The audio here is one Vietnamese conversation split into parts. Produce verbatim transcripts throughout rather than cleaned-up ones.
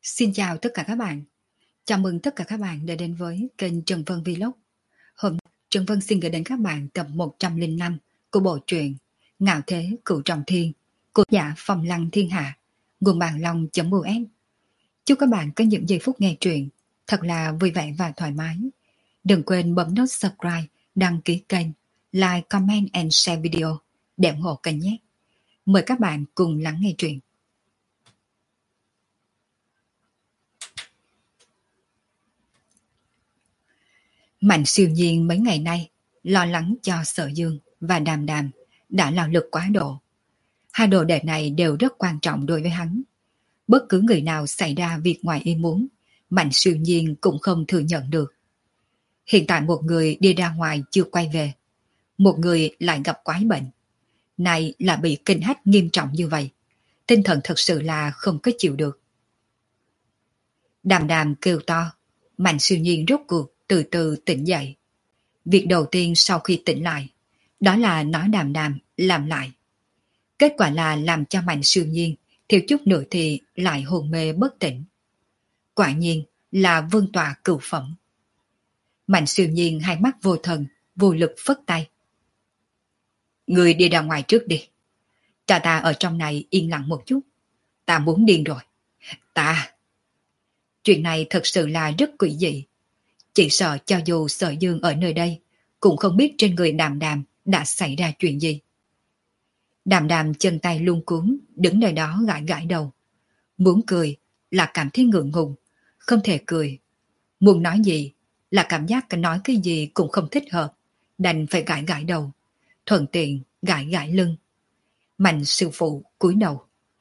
Xin chào tất cả các bạn. Chào mừng tất cả các bạn đã đến với kênh Trần Vân Vlog. Hôm nay Trần Vân xin gửi đến các bạn tập một trăm lẻ năm của bộ truyện Ngạo Thế Cửu Trọng Thiên của giả Phong Lăng Thiên Hạ, nguồn bàn long.us. Chúc các bạn có những giây phút nghe truyện thật là vui vẻ và thoải mái. Đừng quên bấm nút subscribe, đăng ký kênh, like, comment and share video để ủng hộ kênh nhé. Mời các bạn cùng lắng nghe truyện. Mạnh Siêu Nhiên mấy ngày nay lo lắng cho Sở Dương và Đàm Đàm đã lao lực quá độ. Hai đồ đệ này đều rất quan trọng đối với hắn. Bất cứ người nào xảy ra việc ngoài ý muốn, Mạnh Siêu Nhiên cũng không thừa nhận được. Hiện tại một người đi ra ngoài chưa quay về, một người lại gặp quái bệnh. Này là bị kinh hách nghiêm trọng như vậy, tinh thần thật sự là không có chịu được. Đàm Đàm kêu to, Mạnh Siêu Nhiên rốt cuộc từ từ tỉnh dậy. Việc đầu tiên sau khi tỉnh lại, đó là nói Đàm Đàm làm lại. Kết quả là làm cho Mạnh Siêu Nhiên thiếu chút nữa thì lại hôn mê bất tỉnh. Quả nhiên là vương tọa cửu phẩm. Mạnh Siêu Nhiên hai mắt vô thần, vô lực phất tay. Người đi ra ngoài trước đi. Ta ta ở trong này yên lặng một chút. Ta muốn điên rồi. Ta... Chuyện này thật sự là rất quỷ dị. Chỉ sợ cho dù Sở Dương ở nơi đây, cũng không biết trên người Đàm Đàm đã xảy ra chuyện gì. Đàm Đàm chân tay luống cuống, đứng nơi đó gãi gãi đầu. Muốn cười là cảm thấy ngượng ngùng, không thể cười. Muốn nói gì là cảm giác nói cái gì cũng không thích hợp, đành phải gãi gãi đầu, thuận tiện gãi gãi lưng. Mạnh sư phụ cúi đầu.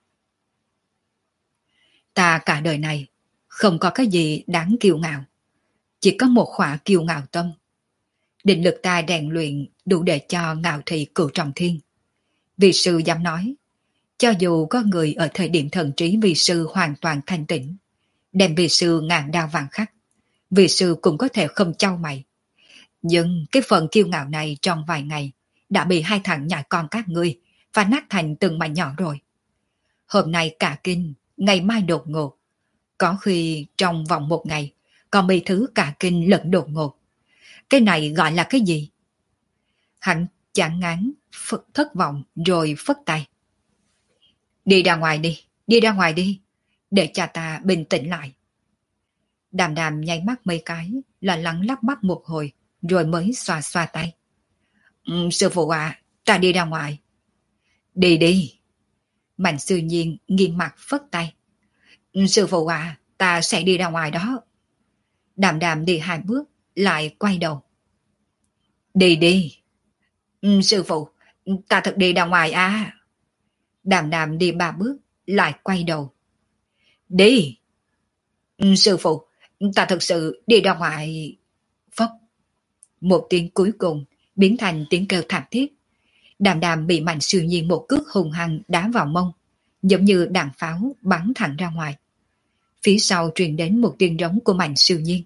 Ta cả đời này không có cái gì đáng kiêu ngạo, chỉ có một khỏa kiêu ngạo tâm. Định lực ta rèn luyện đủ để cho ngạo thị cửu trọng thiên. Vị sư dám nói, cho dù có người ở thời điểm thần trí vị sư hoàn toàn thanh tĩnh, đem vị sư ngàn đao vàng khắc, vị sư cũng có thể không chau mày. Nhưng cái phần kiêu ngạo này trong vài ngày đã bị hai thằng nhãi con các ngươi phá nát thành từng mảnh nhỏ rồi. Hôm nay cả kinh, ngày mai đột ngột. Có khi trong vòng một ngày còn bị thứ cả kinh lẫn đột ngột. Cái này gọi là cái gì? Hắn chán ngán, phật thất vọng rồi phất tay. Đi ra ngoài đi, đi ra ngoài đi, để cha ta bình tĩnh lại. Đàm Đàm nháy mắt mấy cái, là lắng lắp bắp một hồi, rồi mới xoa xoa tay. Um, sư phụ à, ta đi ra ngoài. Đi đi. Mạnh Sư Nhiên nghiêng mặt phất tay. Um, sư phụ à, ta sẽ đi ra ngoài đó. Đàm Đàm đi hai bước, lại quay đầu. Đi đi. Um, sư phụ, ta thật đi ra ngoài à. Đàm Đàm đi ba bước, lại quay đầu. Đi. Um, sư phụ, ta thật sự đi ra ngoài. Phốc. Một tiếng cuối cùng biến thành tiếng kêu thảm thiết. Đàm Đàm bị Mạnh Siêu Nhiên một cước hùng hăng đá vào mông, giống như đạn pháo bắn thẳng ra ngoài. Phía sau truyền đến một tiếng rống của Mạnh Siêu Nhiên.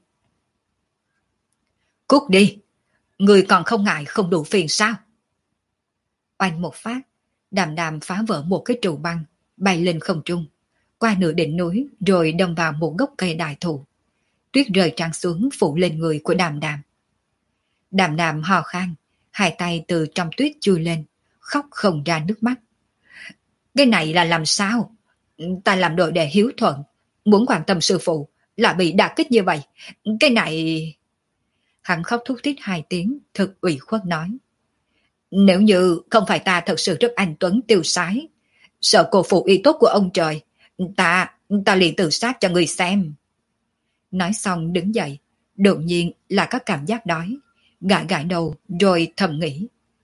Cút đi, người còn không ngại không đủ phiền sao? Oanh một phát, Đàm Đàm phá vỡ một cái trụ băng, bay lên không trung, qua nửa đỉnh núi rồi đâm vào một gốc cây đại thụ. Tuyết rơi trắng xuống phủ lên người của Đàm Đàm. Đàm Đàm hò khan, hai tay từ trong tuyết chui lên, khóc không ra nước mắt. Cái này là làm sao? Ta làm đội đệ hiếu thuận, muốn quan tâm sư phụ, là bị đả kích như vậy. Cái này... Hắn khóc thút thít hai tiếng, thật ủy khuất nói. Nếu như không phải ta thật sự rất anh tuấn tiêu sái, sợ cô phụ ý tốt của ông trời, ta, ta liền tự sát cho người xem. Nói xong đứng dậy, đột nhiên là có cảm giác đói, gãi gãi đầu rồi thầm nghĩ.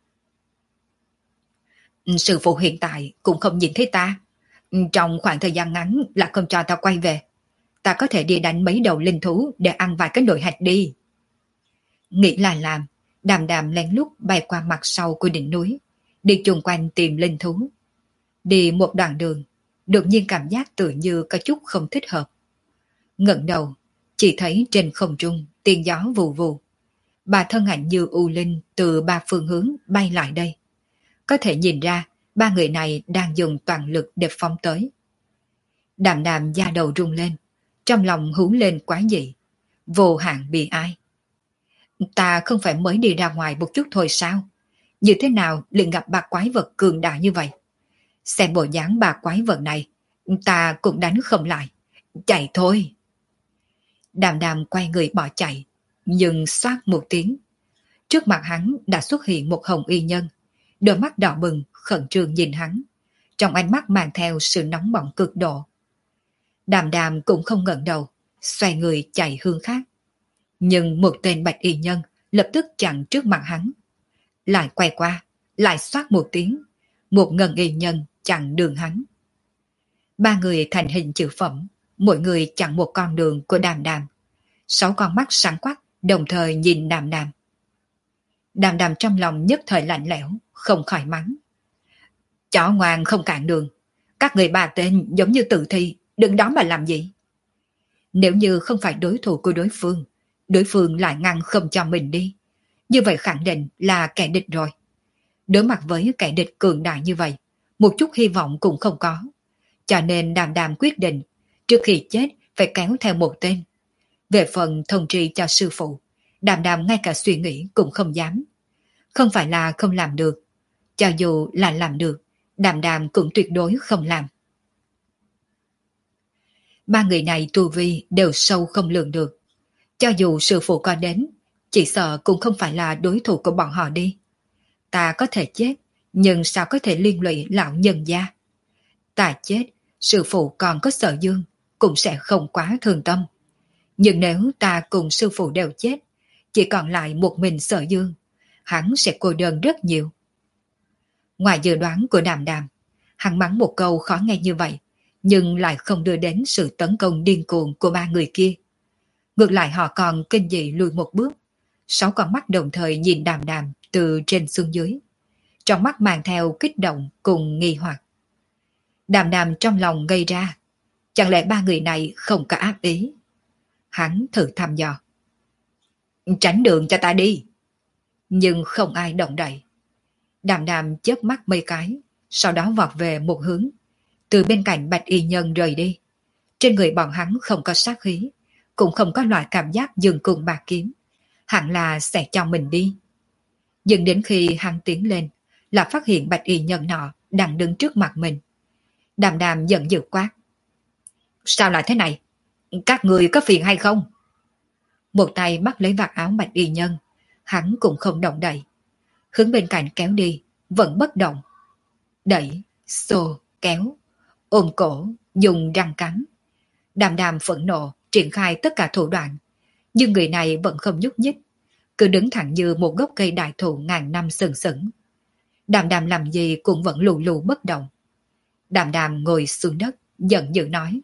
Sư phụ hiện tại cũng không nhìn thấy ta, trong khoảng thời gian ngắn là không cho ta quay về. Ta có thể đi đánh mấy đầu linh thú để ăn vài cái nồi hạch đi. Nghĩ là làm, Đàm Đàm lén lút bay qua mặt sau của đỉnh núi, đi chung quanh tìm linh thú. Đi một đoạn đường, đột nhiên cảm giác tự như có chút không thích hợp. Ngẩng đầu, chỉ thấy trên không trung tiếng gió vù vù. Ba thân ảnh như u linh từ ba phương hướng bay lại đây. Có thể nhìn ra ba người này đang dùng toàn lực để phóng tới. Đàm Đàm da đầu rung lên, trong lòng hú lên quá dị, vô hạn bị ai. Ta không phải mới đi ra ngoài một chút thôi sao? Như thế nào liền gặp ba quái vật cường đại như vậy? Xem bộ dáng ba quái vật này, ta cũng đánh không lại. Chạy thôi. Đàm đàm quay người bỏ chạy, nhưng xoát một tiếng. Trước mặt hắn đã xuất hiện một hồng y nhân, đôi mắt đỏ bừng, khẩn trương nhìn hắn. Trong ánh mắt mang theo sự nóng bỏng cực độ. Đàm đàm cũng không ngẩng đầu, xoay người chạy hướng khác. Nhưng một tên bạch y nhân lập tức chặn trước mặt hắn. Lại quay qua, lại xoát một tiếng. Một ngân y nhân chặn đường hắn. Ba người thành hình chữ phẩm, mỗi người chặn một con đường của đàm đàm. Sáu con mắt sáng quắc, đồng thời nhìn đàm đàm. Đàm đàm trong lòng nhất thời lạnh lẽo, không khỏi mắng. Chó ngoan không cản đường. Các người ba tên giống như tự thi, đừng đó mà làm gì. Nếu như không phải đối thủ của đối phương, đối phương lại ngăn không cho mình đi. Như vậy khẳng định là kẻ địch rồi. Đối mặt với kẻ địch cường đại như vậy, một chút hy vọng cũng không có. Cho nên đàm đàm quyết định, trước khi chết phải kéo theo một tên. Về phần thông tri cho sư phụ, đàm đàm ngay cả suy nghĩ cũng không dám. Không phải là không làm được. Cho dù là làm được, đàm đàm cũng tuyệt đối không làm. Ba người này tu vi đều sâu không lường được. Cho dù sư phụ có đến, chỉ sợ cũng không phải là đối thủ của bọn họ đi. Ta có thể chết, nhưng sao có thể liên lụy lão nhân gia? Ta chết, sư phụ còn có Sở Dương, cũng sẽ không quá thương tâm. Nhưng nếu ta cùng sư phụ đều chết, chỉ còn lại một mình Sở Dương, hắn sẽ cô đơn rất nhiều. Ngoài dự đoán của đàm đàm, hắn mắng một câu khó nghe như vậy, nhưng lại không đưa đến sự tấn công điên cuồng của ba người kia. Ngược lại họ còn kinh dị lùi một bước, sáu con mắt đồng thời nhìn đàm đàm từ trên xuống dưới. Trong mắt mang theo kích động cùng nghi hoặc. Đàm đàm trong lòng ngây ra, chẳng lẽ ba người này không có ác ý? Hắn thử thăm dò. Tránh đường cho ta đi. Nhưng không ai động đậy. Đàm đàm chớp mắt mấy cái, sau đó vọt về một hướng, từ bên cạnh bạch y nhân rời đi. Trên người bọn hắn không có sát khí, cũng không có loại cảm giác dừng cùng bạc kiếm, hẳn là sẽ cho mình đi. Nhưng đến khi hắn tiến lên, là phát hiện bạch y nhân nọ đang đứng trước mặt mình. Đàm đàm giận dữ quát. Sao lại thế này? Các người có phiền hay không? Một tay bắt lấy vạt áo bạch y nhân, hắn cũng không động đậy. Hướng bên cạnh kéo đi, vẫn bất động. Đẩy, xô, kéo, ôm cổ, dùng răng cắn. Đàm đàm phẫn nộ, triển khai tất cả thủ đoạn. Nhưng người này vẫn không nhúc nhích, cứ đứng thẳng như một gốc cây đại thụ ngàn năm sừng sững. Đàm đàm làm gì cũng vẫn lù lù bất động. Đàm đàm ngồi xuống đất, giận dữ nói.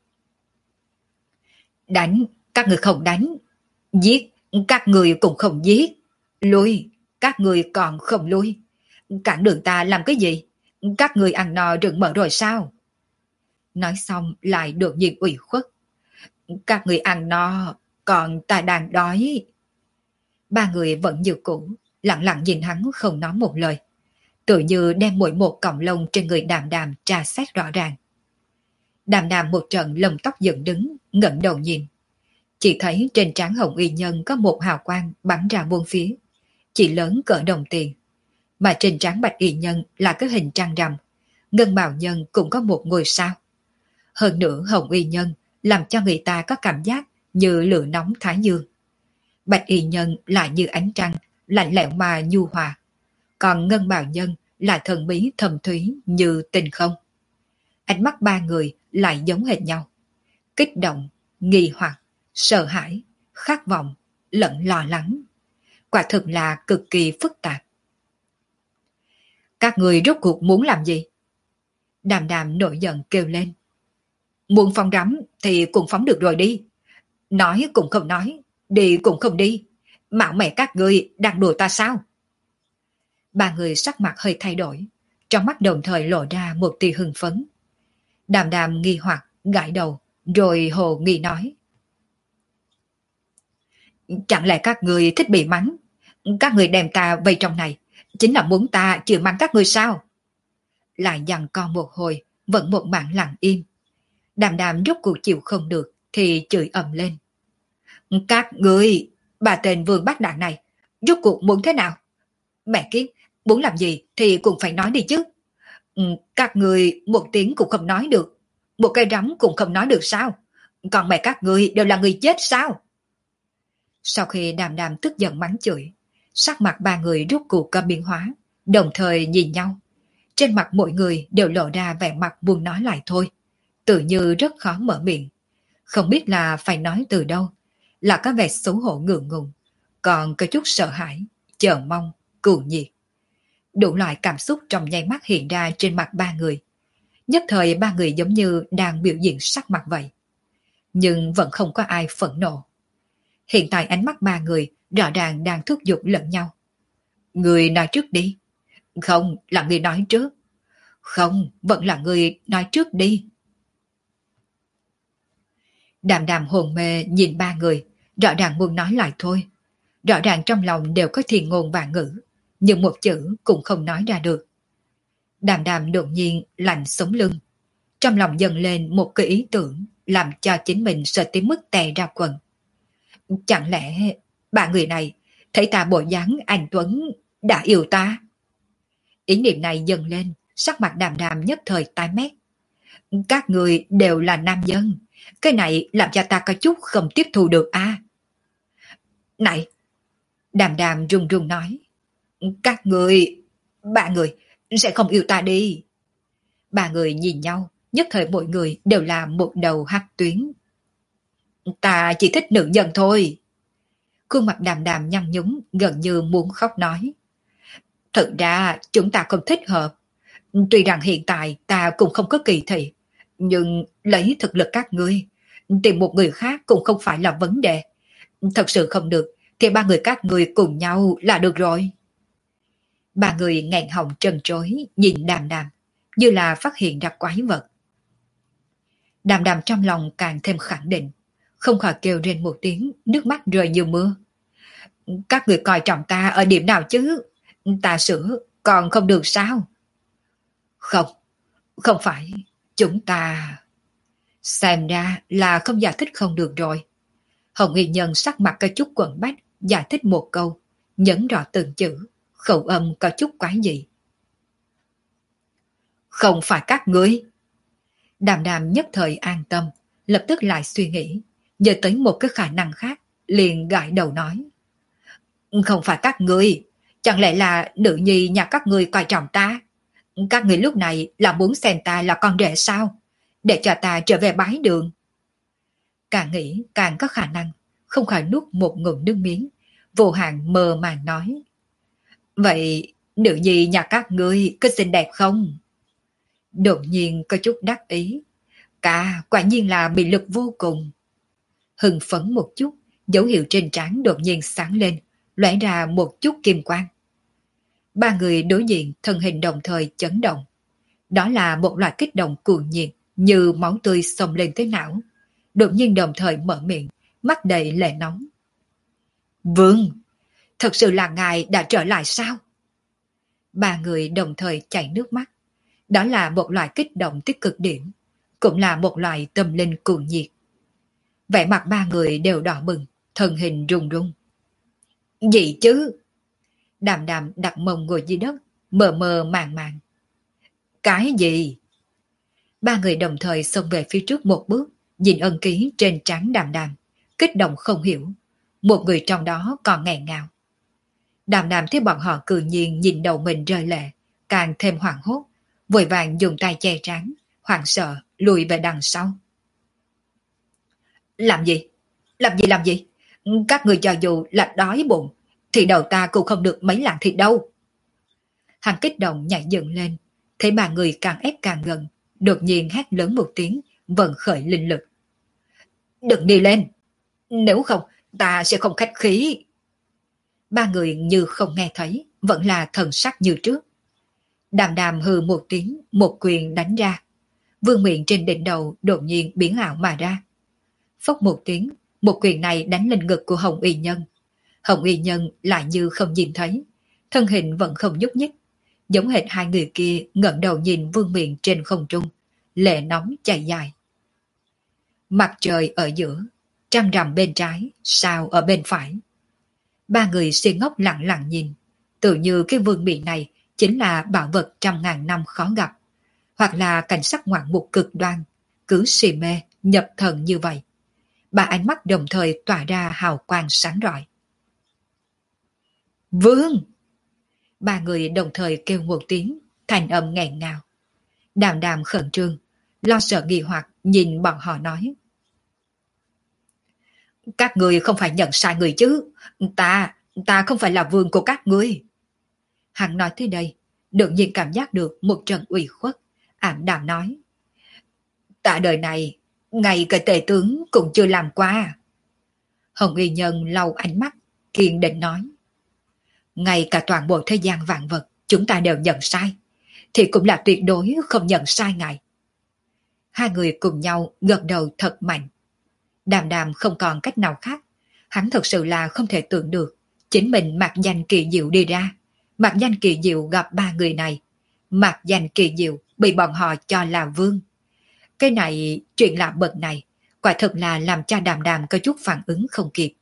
Đánh, các người không đánh. Giết, các người cũng không giết. Lui, các người còn không lui. Cản đường ta làm cái gì? Các người ăn no rừng mỡ rồi sao? Nói xong lại đột nhiên ủy khuất. Các người ăn no, còn ta đang đói. Ba người vẫn như cũ, lặng lặng nhìn hắn không nói một lời. Tự như đem mỗi một cọng lông trên người đàm đàm tra xét rõ ràng. Đàm đàm một trận lông tóc dựng đứng, ngẩng đầu nhìn. Chỉ thấy trên trán hồng y nhân có một hào quang bắn ra bốn phía, chỉ lớn cỡ đồng tiền. Mà trên trán bạch y nhân là cái hình trăng rằm, ngân bào nhân cũng có một ngôi sao. Hơn nữa hồng y nhân làm cho người ta có cảm giác như lửa nóng thái dương. Bạch y nhân lại như ánh trăng, lạnh lẽo mà nhu hòa. Còn ngân bào nhân là thần bí thầm thúy như tình không. Ánh mắt ba người lại giống hệt nhau. Kích động, nghi hoặc, sợ hãi, khát vọng, lẫn lo lắng. Quả thực là cực kỳ phức tạp. Các người rốt cuộc muốn làm gì? Đàm đàm nổi giận kêu lên. Muốn phóng rắm thì cũng phóng được rồi đi. Nói cũng không nói, đi cũng không đi. Mạo mẹ các người đang đùa ta sao? Ba người sắc mặt hơi thay đổi, trong mắt đồng thời lộ ra một tia hưng phấn. Đàm đàm nghi hoặc, gãi đầu, rồi hồ nghi nói. Chẳng lẽ các người thích bị mắng? Các người đem ta vây trong này, chính là muốn ta chịu mắng các người sao? Lại giằng co một hồi, vẫn một bản lặng im. Đàm đàm rốt cuộc chịu không được, thì chửi ầm lên. Các người, bà tên Vương Bác Đạn này, rốt cuộc muốn thế nào? Mẹ kiếp, muốn làm gì thì cũng phải nói đi chứ. Ừ, các người một tiếng cũng không nói được, một cây rắm cũng không nói được sao? Còn mẹ các người đều là người chết sao? Sau khi Đàm Đàm tức giận mắng chửi, sắc mặt ba người rốt cuộc có biến hóa, đồng thời nhìn nhau. Trên mặt mỗi người đều lộ ra vẻ mặt buồn nói lại thôi, tự như rất khó mở miệng. Không biết là phải nói từ đâu, là có vẻ xấu hổ ngượng ngùng, còn có chút sợ hãi, chờ mong, cuồng nhiệt. Đủ loại cảm xúc trong nháy mắt hiện ra trên mặt ba người. Nhất thời ba người giống như đang biểu diễn sắc mặt vậy. Nhưng vẫn không có ai phẫn nộ. Hiện tại ánh mắt ba người rõ ràng đang thúc giục lẫn nhau. Người nói trước đi. Không, là người nói trước. Không, vẫn là người nói trước đi. Đàm Đàm hồn mê nhìn ba người, rõ ràng muốn nói lại thôi. Rõ ràng trong lòng đều có thiền ngôn vạn ngữ, nhưng một chữ cũng không nói ra được. Đàm Đàm đột nhiên lạnh sống lưng. Trong lòng dâng lên một cái ý tưởng làm cho chính mình sợ tới mức tè ra quần. Chẳng lẽ ba người này thấy ta bộ dáng anh Tuấn đã yêu ta? Ý niệm này dâng lên, sắc mặt Đàm Đàm nhất thời tái mét. Các người đều là nam dân, cái này làm cho ta có chút không tiếp thu được a. À? Này, Đàm Đàm run run nói, các người, ba người sẽ không yêu ta đi. Ba người nhìn nhau, nhất thời mỗi người đều là một đầu hắc tuyến. Ta chỉ thích nữ nhân thôi. Khuôn mặt Đàm Đàm nhăn nhúm gần như muốn khóc nói. Thực ra chúng ta không thích hợp. Tuy rằng hiện tại ta cũng không có kỳ thị, nhưng lấy thực lực các ngươi, tìm một người khác cũng không phải là vấn đề. Thật sự không được thì ba người các ngươi cùng nhau là được rồi. Ba người nghẹn họng trần trối nhìn Đàm Đàm như là phát hiện ra quái vật. Đàm Đàm trong lòng càng thêm khẳng định, không khỏi kêu lên một tiếng, nước mắt rơi như mưa. Các người coi trọng ta ở điểm nào chứ? Ta sửa còn không được sao? Không, không phải, chúng ta... Xem ra là không giải thích không được rồi. Hồng Y Nhân sắc mặt có chút quẩn bách, giải thích một câu, nhấn rõ từng chữ, khẩu âm có chút quái dị. Không phải các ngươi. Đàm Đàm nhất thời an tâm, lập tức lại suy nghĩ, nhớ tới một cái khả năng khác, liền gãi đầu nói. Không phải các ngươi, chẳng lẽ là nữ nhi nhà các ngươi coi trọng ta? Các ngươi lúc này là muốn xem ta là con rể sao? Để cho ta trở về bái đường. Càng nghĩ càng có khả năng, không khỏi nuốt một ngụm nước miếng, vô hạn mơ màng nói. Vậy nữ nhi nhà các ngươi có xinh đẹp không? Đột nhiên có chút đắc ý. Cả quả nhiên là bị lực vô cùng. Hưng phấn một chút, dấu hiệu trên trán đột nhiên sáng lên, lóe ra một chút kim quang. Ba người đối diện thân hình đồng thời chấn động. Đó là một loại kích động cuồng nhiệt như máu tươi xông lên tới não. Đột nhiên đồng thời mở miệng, mắt đầy lệ nóng. Vương, thật sự là ngài đã trở lại sao? Ba người đồng thời chảy nước mắt. Đó là một loại kích động tích cực điểm, cũng là một loại tâm linh cuồng nhiệt. Vẻ mặt ba người đều đỏ bừng, thân hình run run. Gì chứ? Đàm Đàm đặt mông ngồi dưới đất, mờ mờ màng màng. Cái gì? Ba người đồng thời xông về phía trước một bước, nhìn ân ký trên trán Đàm Đàm, kích động không hiểu. Một người trong đó còn nghẹn ngào. Đàm Đàm thấy bọn họ cự nhiên nhìn đầu mình rơi lệ, càng thêm hoảng hốt, vội vàng dùng tay che trán, hoảng sợ lùi về đằng sau. Làm gì? Làm gì làm gì? Các người cho dù là đói bụng, thì đầu ta cũng không được mấy lạng thịt đâu. Hắn kích động nhảy dựng lên, thấy ba người càng ép càng gần, đột nhiên hét lớn một tiếng, vận khởi linh lực. Đừng đi lên, nếu không ta sẽ không khách khí. Ba người như không nghe thấy, vẫn là thần sắc như trước. Đàm Đàm hừ một tiếng, một quyền đánh ra. Vương miện trên đỉnh đầu đột nhiên biến ảo mà ra. Phốc một tiếng, một quyền này đánh lên ngực của Hồng Y Nhân. Hồng Y Nhân lại như không nhìn thấy, thân hình vẫn không nhúc nhích, giống hệt hai người kia ngẩng đầu nhìn vương miện trên không trung, lệ nóng chảy dài. Mặt trời ở giữa, trăng rằm bên trái, sao ở bên phải. Ba người si ngốc lặng lặng nhìn, tự như cái vương miện này chính là bảo vật trăm ngàn năm khó gặp, hoặc là cảnh sắc ngoạn mục cực đoan, cứ si mê, nhập thần như vậy. Ba ánh mắt đồng thời tỏa ra hào quang sáng rọi. Vương! Ba người đồng thời kêu một tiếng, thành âm nghẹn ngào. Đàm Đàm khẩn trương, lo sợ nghi hoặc nhìn bọn họ nói. Các người không phải nhận sai người chứ, ta, ta không phải là vương của các ngươi. Hắn nói tới đây, đột nhiên cảm giác được một trận ủy khuất, ảm đạm nói. Ta đời này, ngay cả tể tướng cũng chưa làm qua. Hồng Y Nhân lau ánh mắt, kiên định nói. Ngay cả toàn bộ thế gian vạn vật, chúng ta đều nhận sai, thì cũng là tuyệt đối không nhận sai ngài. Hai người cùng nhau gật đầu thật mạnh. Đàm Đàm không còn cách nào khác, hắn thật sự là không thể tưởng được, chính mình mặc danh kỳ diệu đi ra, mặc danh kỳ diệu gặp ba người này, mặc danh kỳ diệu bị bọn họ cho là vương. Cái này, chuyện lạ bậc này, quả thật là làm cho Đàm Đàm có chút phản ứng không kịp.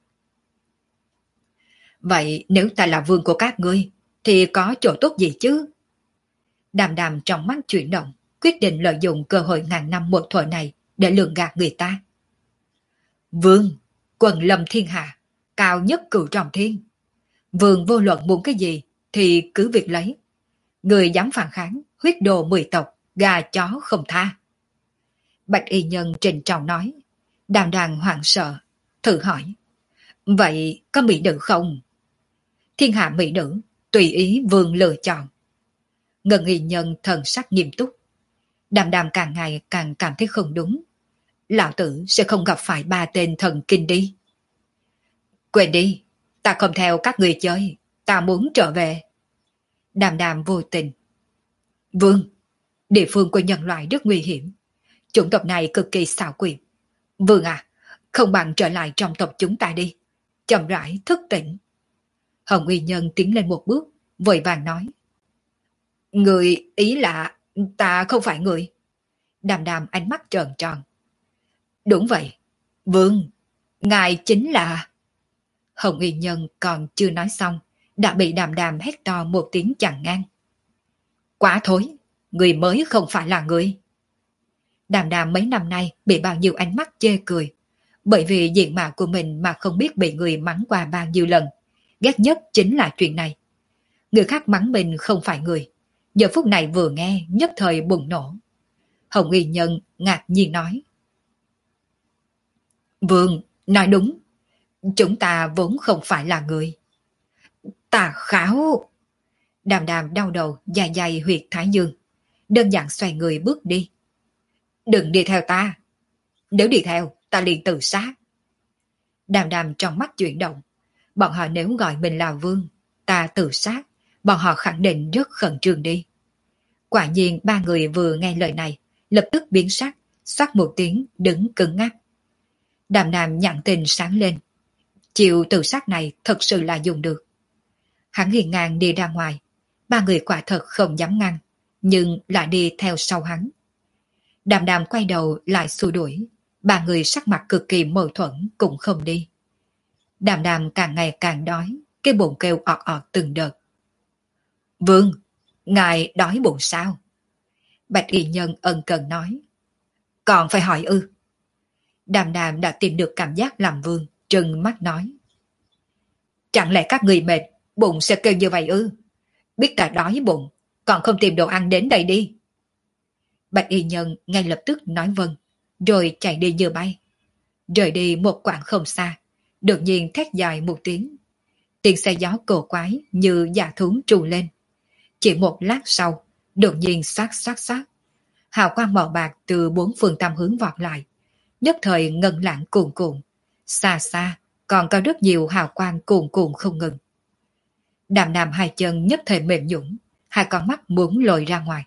Vậy nếu ta là vương của các ngươi, thì có chỗ tốt gì chứ? Đàm Đàm trong mắt chuyển động, quyết định lợi dụng cơ hội ngàn năm một thuở này để lường gạt người ta. Vương, quần lâm thiên hạ, cao nhất cửu trọng thiên. Vương vô luận muốn cái gì thì cứ việc lấy. Người dám phản kháng, huyết đồ mười tộc, gà chó không tha. Bạch Y Nhân trịnh trọng nói. Đàm Đàm hoảng sợ, thử hỏi. Vậy có mỹ nữ không? Thiên hạ mỹ nữ, tùy ý vương lựa chọn. Ngân Y Nhân thần sắc nghiêm túc. Đàm Đàm càng ngày càng cảm thấy không đúng. Lão tử sẽ không gặp phải ba tên thần kinh đi. Quên đi, ta không theo các người chơi, ta muốn trở về. Đàm Đàm vô tình. Vương, địa phương của nhân loại rất nguy hiểm. Chủng tộc này cực kỳ xảo quyệt. Vương à, không bằng trở lại trong tộc chúng ta đi. Chậm rãi thức tỉnh. Hồng Y Nhân tiến lên một bước, vội vàng nói. Người ý là ta không phải người. Đàm Đàm ánh mắt tròn tròn. Đúng vậy. Vương, ngài chính là... Hồng Y Nhân còn chưa nói xong, đã bị Đàm Đàm hét to một tiếng chặn ngang. Quá thối, người mới không phải là người. Đàm Đàm mấy năm nay bị bao nhiêu ánh mắt chê cười, bởi vì diện mạo của mình mà không biết bị người mắng qua bao nhiêu lần. Ghét nhất chính là chuyện này. Người khác mắng mình không phải người. Giờ phút này vừa nghe nhất thời bùng nổ. Hồng Y Nhân ngạc nhiên nói. Vương, nói đúng. Chúng ta vốn không phải là người. Tà khảo. Đàm Đàm đau đầu dài dài huyệt thái dương. Đơn giản xoay người bước đi. Đừng đi theo ta. Nếu đi theo, ta liền tự sát. Đàm Đàm trong mắt chuyển động. Bọn họ nếu gọi mình là vương, ta tự sát, bọn họ khẳng định rất khẩn trương đi. Quả nhiên ba người vừa nghe lời này, lập tức biến sắc, xoát một tiếng đứng cứng ngắc. Đàm Đàm nhận tình sáng lên. Chịu tự sát này thật sự là dùng được. Hắn hiền ngang đi ra ngoài, ba người quả thật không dám ngăn, nhưng lại đi theo sau hắn. Đàm Đàm quay đầu lại xua đuổi, ba người sắc mặt cực kỳ mâu thuẫn cũng không đi. Đàm Đàm càng ngày càng đói, cái bụng kêu ọt ọt từng đợt. Vương, ngài đói bụng sao? Bạch Y Nhân ân cần nói. Còn phải hỏi ư? Đàm Đàm đã tìm được cảm giác làm vương, trừng mắt nói. Chẳng lẽ các người mệt, bụng sẽ kêu như vậy ư? Biết ta đói bụng, còn không tìm đồ ăn đến đây đi. Bạch Y Nhân ngay lập tức nói vâng, rồi chạy đi như bay. Rời đi một quãng không xa, đột nhiên thét dài một tiếng. Tiếng xe gió cổ quái như dạ thú trù lên. Chỉ một lát sau, đột nhiên xoát xoát xoát. Hào quang màu bạc từ bốn phương tám hướng vọt lại. Nhất thời ngân lãng cuồn cuộn. Xa xa, còn có rất nhiều hào quang cuồn cuộn không ngừng. Đàm Đàm hai chân nhất thời mềm nhũn, hai con mắt muốn lồi ra ngoài.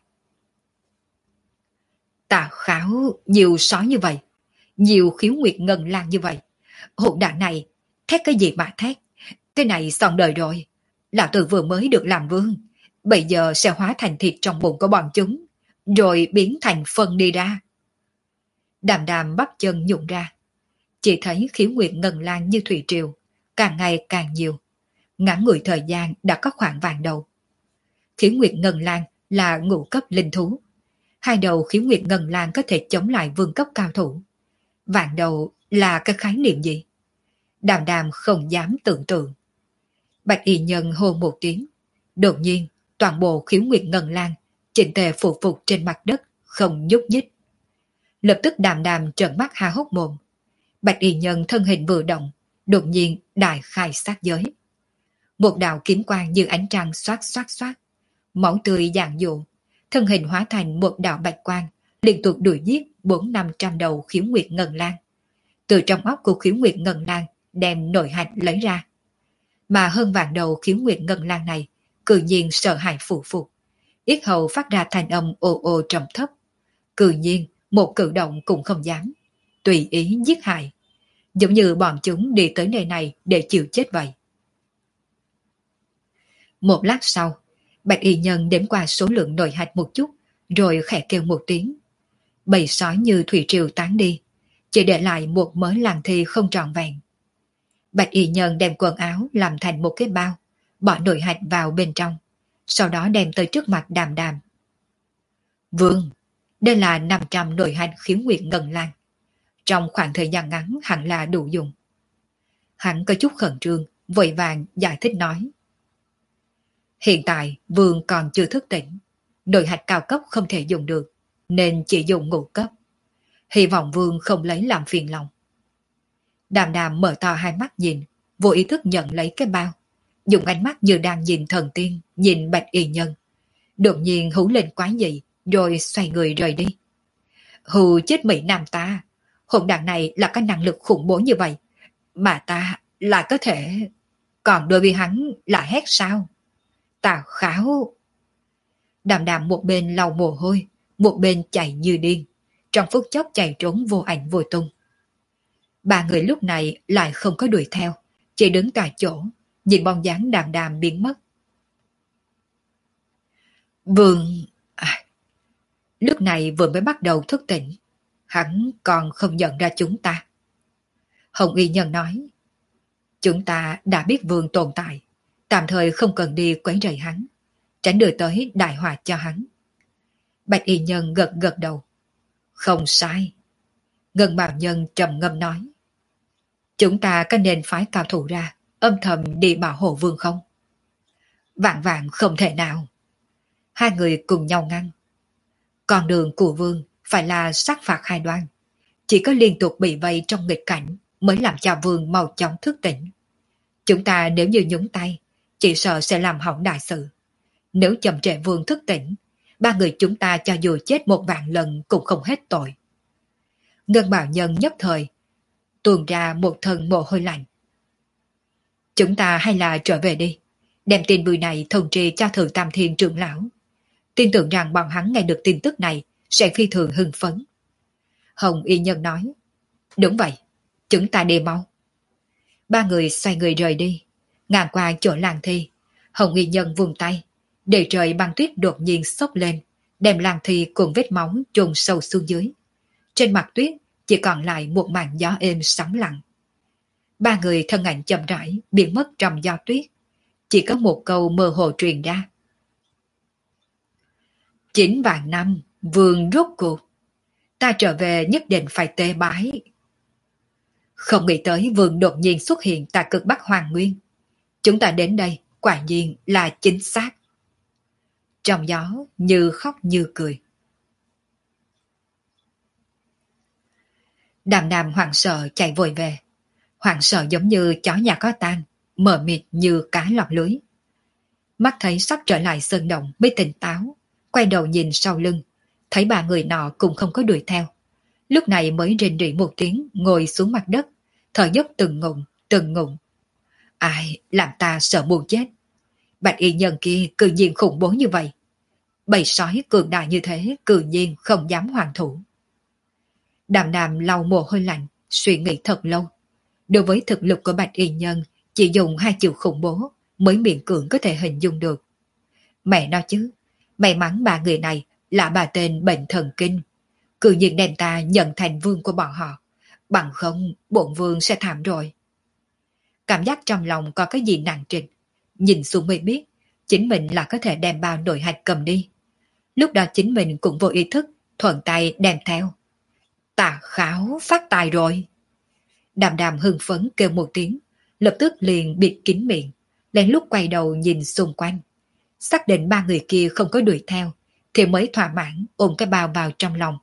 Tà khảo nhiều sói như vậy, nhiều khiếu nguyệt ngân lan như vậy. Hỗn đản này, thét cái gì mà thét? Cái này xong đời rồi. Lão tử vừa mới được làm vương, bây giờ sẽ hóa thành thịt trong bụng của bọn chúng, rồi biến thành phân đi ra. Đàm đàm bắp chân nhụng ra. Chỉ thấy khiếu nguyệt ngân lan như thủy triều, càng ngày càng nhiều. Ngắn ngủi thời gian đã có khoảng vạn đầu. Khiếu nguyệt ngân lan là ngũ cấp linh thú. Hai đầu khiếu nguyệt ngân lan có thể chống lại vương cấp cao thủ. Vạn đầu là cái khái niệm gì? Đàm đàm không dám tưởng tượng. Bạch y nhân hô một tiếng. Đột nhiên, toàn bộ khiếu nguyệt ngân lan chỉnh tề phụ phục trên mặt đất, không nhúc nhích. Lập tức đàm đàm trợn mắt há hốc mồm. Bạch y nhân thân hình vừa động, đột nhiên đại khai sát giới. Một đạo kiếm quang như ánh trăng xoát xoát xoát, máu tươi dạng dụ, thân hình hóa thành một đạo bạch quang, liên tục đuổi giết bốn năm trăm đầu khiếu nguyệt ngân lan. Từ trong óc của khiếu nguyệt ngân lan đem nội hạch lấy ra. Mà hơn vạn đầu khiếu nguyệt ngân lan này, cự nhiên sợ hãi phụ phục, yết hầu phát ra thanh âm ồ ồ trầm thấp. Cự nhiên một cử động cũng không dám, tùy ý giết hại, giống như bọn chúng đi tới nơi này để chịu chết vậy. Một lát sau, Bạch y nhân đếm qua số lượng nội hạch một chút, rồi khẽ kêu một tiếng. Bầy sói như thủy triều tán đi, chỉ để lại một mớ làng thi không trọn vẹn. Bạch y nhân đem quần áo làm thành một cái bao, bỏ nội hạch vào bên trong, sau đó đem tới trước mặt đàm đàm. Vương, đây là năm trăm nội hạch khiếu nguyệt ngân lan. Trong khoảng thời gian ngắn hẳn là đủ dùng. Hắn có chút khẩn trương, vội vàng giải thích nói. Hiện tại vương còn chưa thức tỉnh, nội hạch cao cấp không thể dùng được, nên chỉ dùng ngũ cấp. Hy vọng vương không lấy làm phiền lòng. Đàm đàm mở to hai mắt nhìn, vô ý thức nhận lấy cái bao, dùng ánh mắt như đang nhìn thần tiên, nhìn Bạch y nhân. Đột nhiên hú lên quái dị, rồi xoay người rời đi. Hù chết Mỹ Nam ta, hỗn đàn này là cái năng lực khủng bố như vậy, mà ta lại có thể... Còn đối với hắn là hét sao? Tào kháo! Đàm đàm một bên lau mồ hôi, một bên chạy như điên, trong phút chốc chạy trốn vô ảnh vô tung. Ba người lúc này lại không có đuổi theo, chỉ đứng tại chỗ, nhìn bóng dáng đàm đàm biến mất. Vương... À, lúc này vừa mới bắt đầu thức tỉnh, hắn còn không nhận ra chúng ta. Hồng Y Nhân nói, chúng ta đã biết Vương tồn tại, tạm thời không cần đi quấy rầy hắn, tránh đưa tới đại họa cho hắn. Bạch Y Nhân gật gật đầu. Không sai. Ngân Bào Nhân trầm ngâm nói, chúng ta có nên phái cao thủ ra, âm thầm đi bảo hộ Vương không? Vạn vạn không thể nào. Hai người cùng nhau ngăn. Con đường của Vương phải là sát phạt hai đoan. Chỉ có liên tục bị vây trong nghịch cảnh mới làm cho Vương mau chóng thức tỉnh. Chúng ta nếu như nhúng tay, chỉ sợ sẽ làm hỏng đại sự. Nếu chậm trễ Vương thức tỉnh, ba người chúng ta cho dù chết một vạn lần cũng không hết tội. Ngân Bào Nhân nhất thời tuôn ra một thân mồ hôi lạnh. Chúng ta hay là trở về đi, đem tin vui này thông tri cho Thượng Tam Thiên trưởng lão. Tin tưởng rằng bọn hắn nghe được tin tức này sẽ phi thường hưng phấn. Hồng Y Nhân nói, đúng vậy, chúng ta đi mau. Ba người xoay người rời đi, ngang qua chỗ làng thi. Hồng Y Nhân vùng tay, để trời băng tuyết đột nhiên sốc lên, đem làng thi cùng vết máu chôn sâu xuống dưới. Trên mặt tuyết chỉ còn lại một màn gió êm sóng lặng. Ba người thân ảnh chậm rãi biến mất trong gió tuyết, chỉ có một câu mơ hồ truyền ra. Chín vạn năm, Vương rốt cuộc. Ta trở về nhất định phải tế bái. Không nghĩ tới Vương đột nhiên xuất hiện tại cực Bắc Hoàng Nguyên. Chúng ta đến đây, quả nhiên là chính xác. Trong gió như khóc như cười. Đàm đàm hoảng sợ chạy vội về. Hoảng sợ giống như chó nhà có tang, mờ mịt như cá lọt lưới. Mắt thấy sắp trở lại sơn động mới tỉnh táo, quay đầu nhìn sau lưng, thấy ba người nọ cũng không có đuổi theo. Lúc này mới rên rỉ một tiếng, ngồi xuống mặt đất, thở dốc từng ngụm, từng ngụm. Ai làm ta sợ buồn chết. Bạch y nhân kia cư nhiên khủng bố như vậy. Bầy sói cường đại như thế cư nhiên không dám hoàn thủ. Đàm đàm lau mồ hôi lạnh, suy nghĩ thật lâu. Đối với thực lực của bạch y nhân, chỉ dùng hai chữ khủng bố mới miễn cưỡng có thể hình dung được. Mẹ nói chứ, may mắn ba người này là bà tên bệnh thần kinh. cự nhiên đem ta nhận thành vương của bọn họ, bằng không bổn vương sẽ thảm rồi. Cảm giác trong lòng có cái gì nặng trịch, nhìn xuống mới biết, chính mình là có thể đem bao nội hạch cầm đi. Lúc đó chính mình cũng vô ý thức, thuận tay đem theo. Tà kháo phát tài rồi. Đàm đàm hưng phấn kêu một tiếng, lập tức liền bịt kín miệng, lén lút quay đầu nhìn xung quanh. Xác định ba người kia không có đuổi theo, thì mới thỏa mãn ôm cái bao vào trong lòng.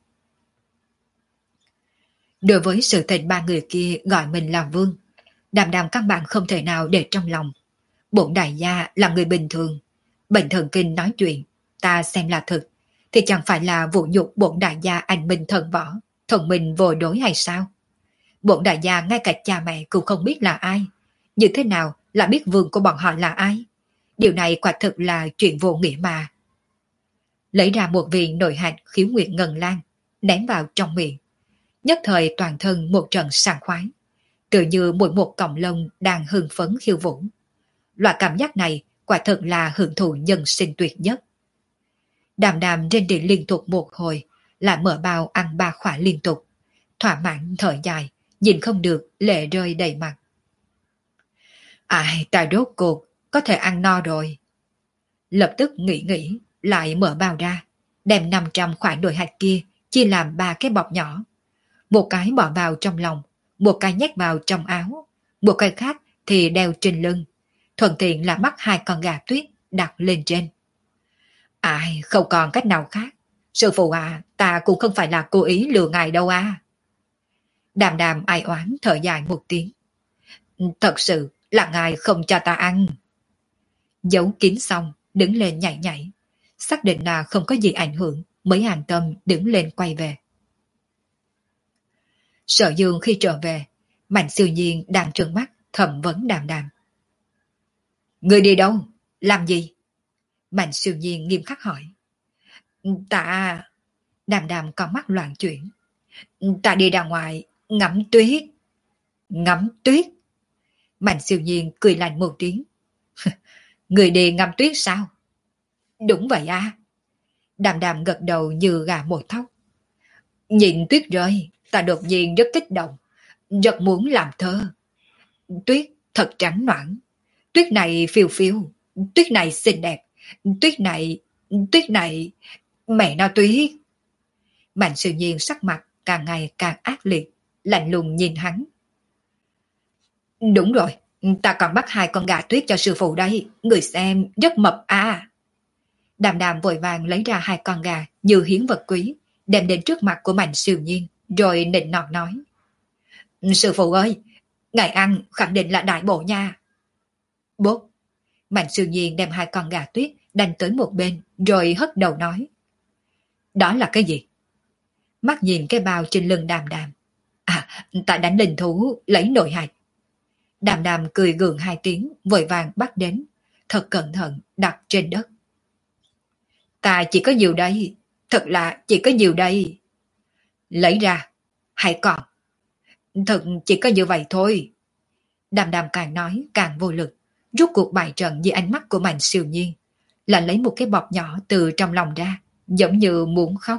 Đối với sự tình ba người kia gọi mình là vương, đàm đàm các bạn không thể nào để trong lòng. Bổn đại gia là người bình thường, bệnh thần kinh nói chuyện, ta xem là thực, thì chẳng phải là vũ nhục bổn đại gia anh minh thần võ, thần minh vô đối hay sao? Bổn đại gia ngay cả cha mẹ cũng không biết là ai, như thế nào là biết vương của bọn họ là ai? Điều này quả thực là chuyện vô nghĩa mà. Lấy ra một viên nội hạt khiếu nguyệt ngân lan, ném vào trong miệng. Nhất thời toàn thân một trận sảng khoái, tự như mỗi một cọng lông đang hưng phấn khiêu vũ. Loại cảm giác này quả thật là hưởng thụ nhân sinh tuyệt nhất. Đàm đàm trên đi liên tục một hồi, lại mở bao ăn ba khỏa liên tục. Thỏa mãn thở dài, nhìn không được lệ rơi đầy mặt. Ai, ta rốt cuộc có thể ăn no rồi. Lập tức nghĩ nghĩ, lại mở bao ra, đem năm trăm khoản nội hạt kia chia làm ba cái bọc nhỏ. Một cái bỏ vào trong lòng, một cái nhét vào trong áo, một cái khác thì đeo trên lưng, thuận tiện là bắt hai con gà tuyết đặt lên trên. Ai, không còn cách nào khác. Sư phụ à, ta cũng không phải là cố ý lừa ngài đâu à. Đàm đàm ai oán thở dài một tiếng. Thật sự là ngài không cho ta ăn. Giấu kín xong, đứng lên nhảy nhảy. Xác định là không có gì ảnh hưởng, mới an tâm đứng lên quay về. Sở Dương khi trở về, Mạnh Siêu Nhiên đang trợn mắt thẩm vấn đàm đàm. Người đi đâu? Làm gì? Mạnh Siêu Nhiên nghiêm khắc hỏi. Ta... Đàm đàm con mắt loạn chuyển. Ta đi ra ngoài ngắm tuyết. Ngắm tuyết? Mạnh Siêu Nhiên cười lạnh một tiếng. Người đi ngắm tuyết sao? Đúng vậy à. Đàm đàm gật đầu như gà mổ thóc. Nhìn tuyết rơi, ta đột nhiên rất kích động, rất muốn làm thơ. Tuyết thật trắng nõn, tuyết này phiêu phiêu, tuyết này xinh đẹp, tuyết này, tuyết này, mẹ nó tuyết. Mạnh Siêu Nhiên sắc mặt càng ngày càng ác liệt, lạnh lùng nhìn hắn. Đúng rồi, ta còn bắt hai con gà tuyết cho sư phụ đây, người xem rất mập à. Đàm đàm vội vàng lấy ra hai con gà như hiến vật quý, đem đến trước mặt của Mạnh Siêu Nhiên, rồi nịnh nọt nói. Sư phụ ơi, ngài ăn khẳng định là đại bộ nha. Bốp, Mạnh Siêu Nhiên đem hai con gà tuyết đánh tới một bên, rồi hất đầu nói. Đó là cái gì? Mắt nhìn cái bao trên lưng đàm đàm. À, ta đánh linh thú lấy nội hạt. Đàm đàm cười gượng hai tiếng, vội vàng bắt đến, thật cẩn thận đặt trên đất. Ta chỉ có nhiều đây, thật là chỉ có nhiều đây. Lấy ra, hãy còn. Thật chỉ có như vậy thôi. Đàm đàm càng nói càng vô lực, rút cuộc bài trận dưới ánh mắt của Mạnh Siêu Nhiên, là lấy một cái bọc nhỏ từ trong lòng ra, giống như muốn khóc.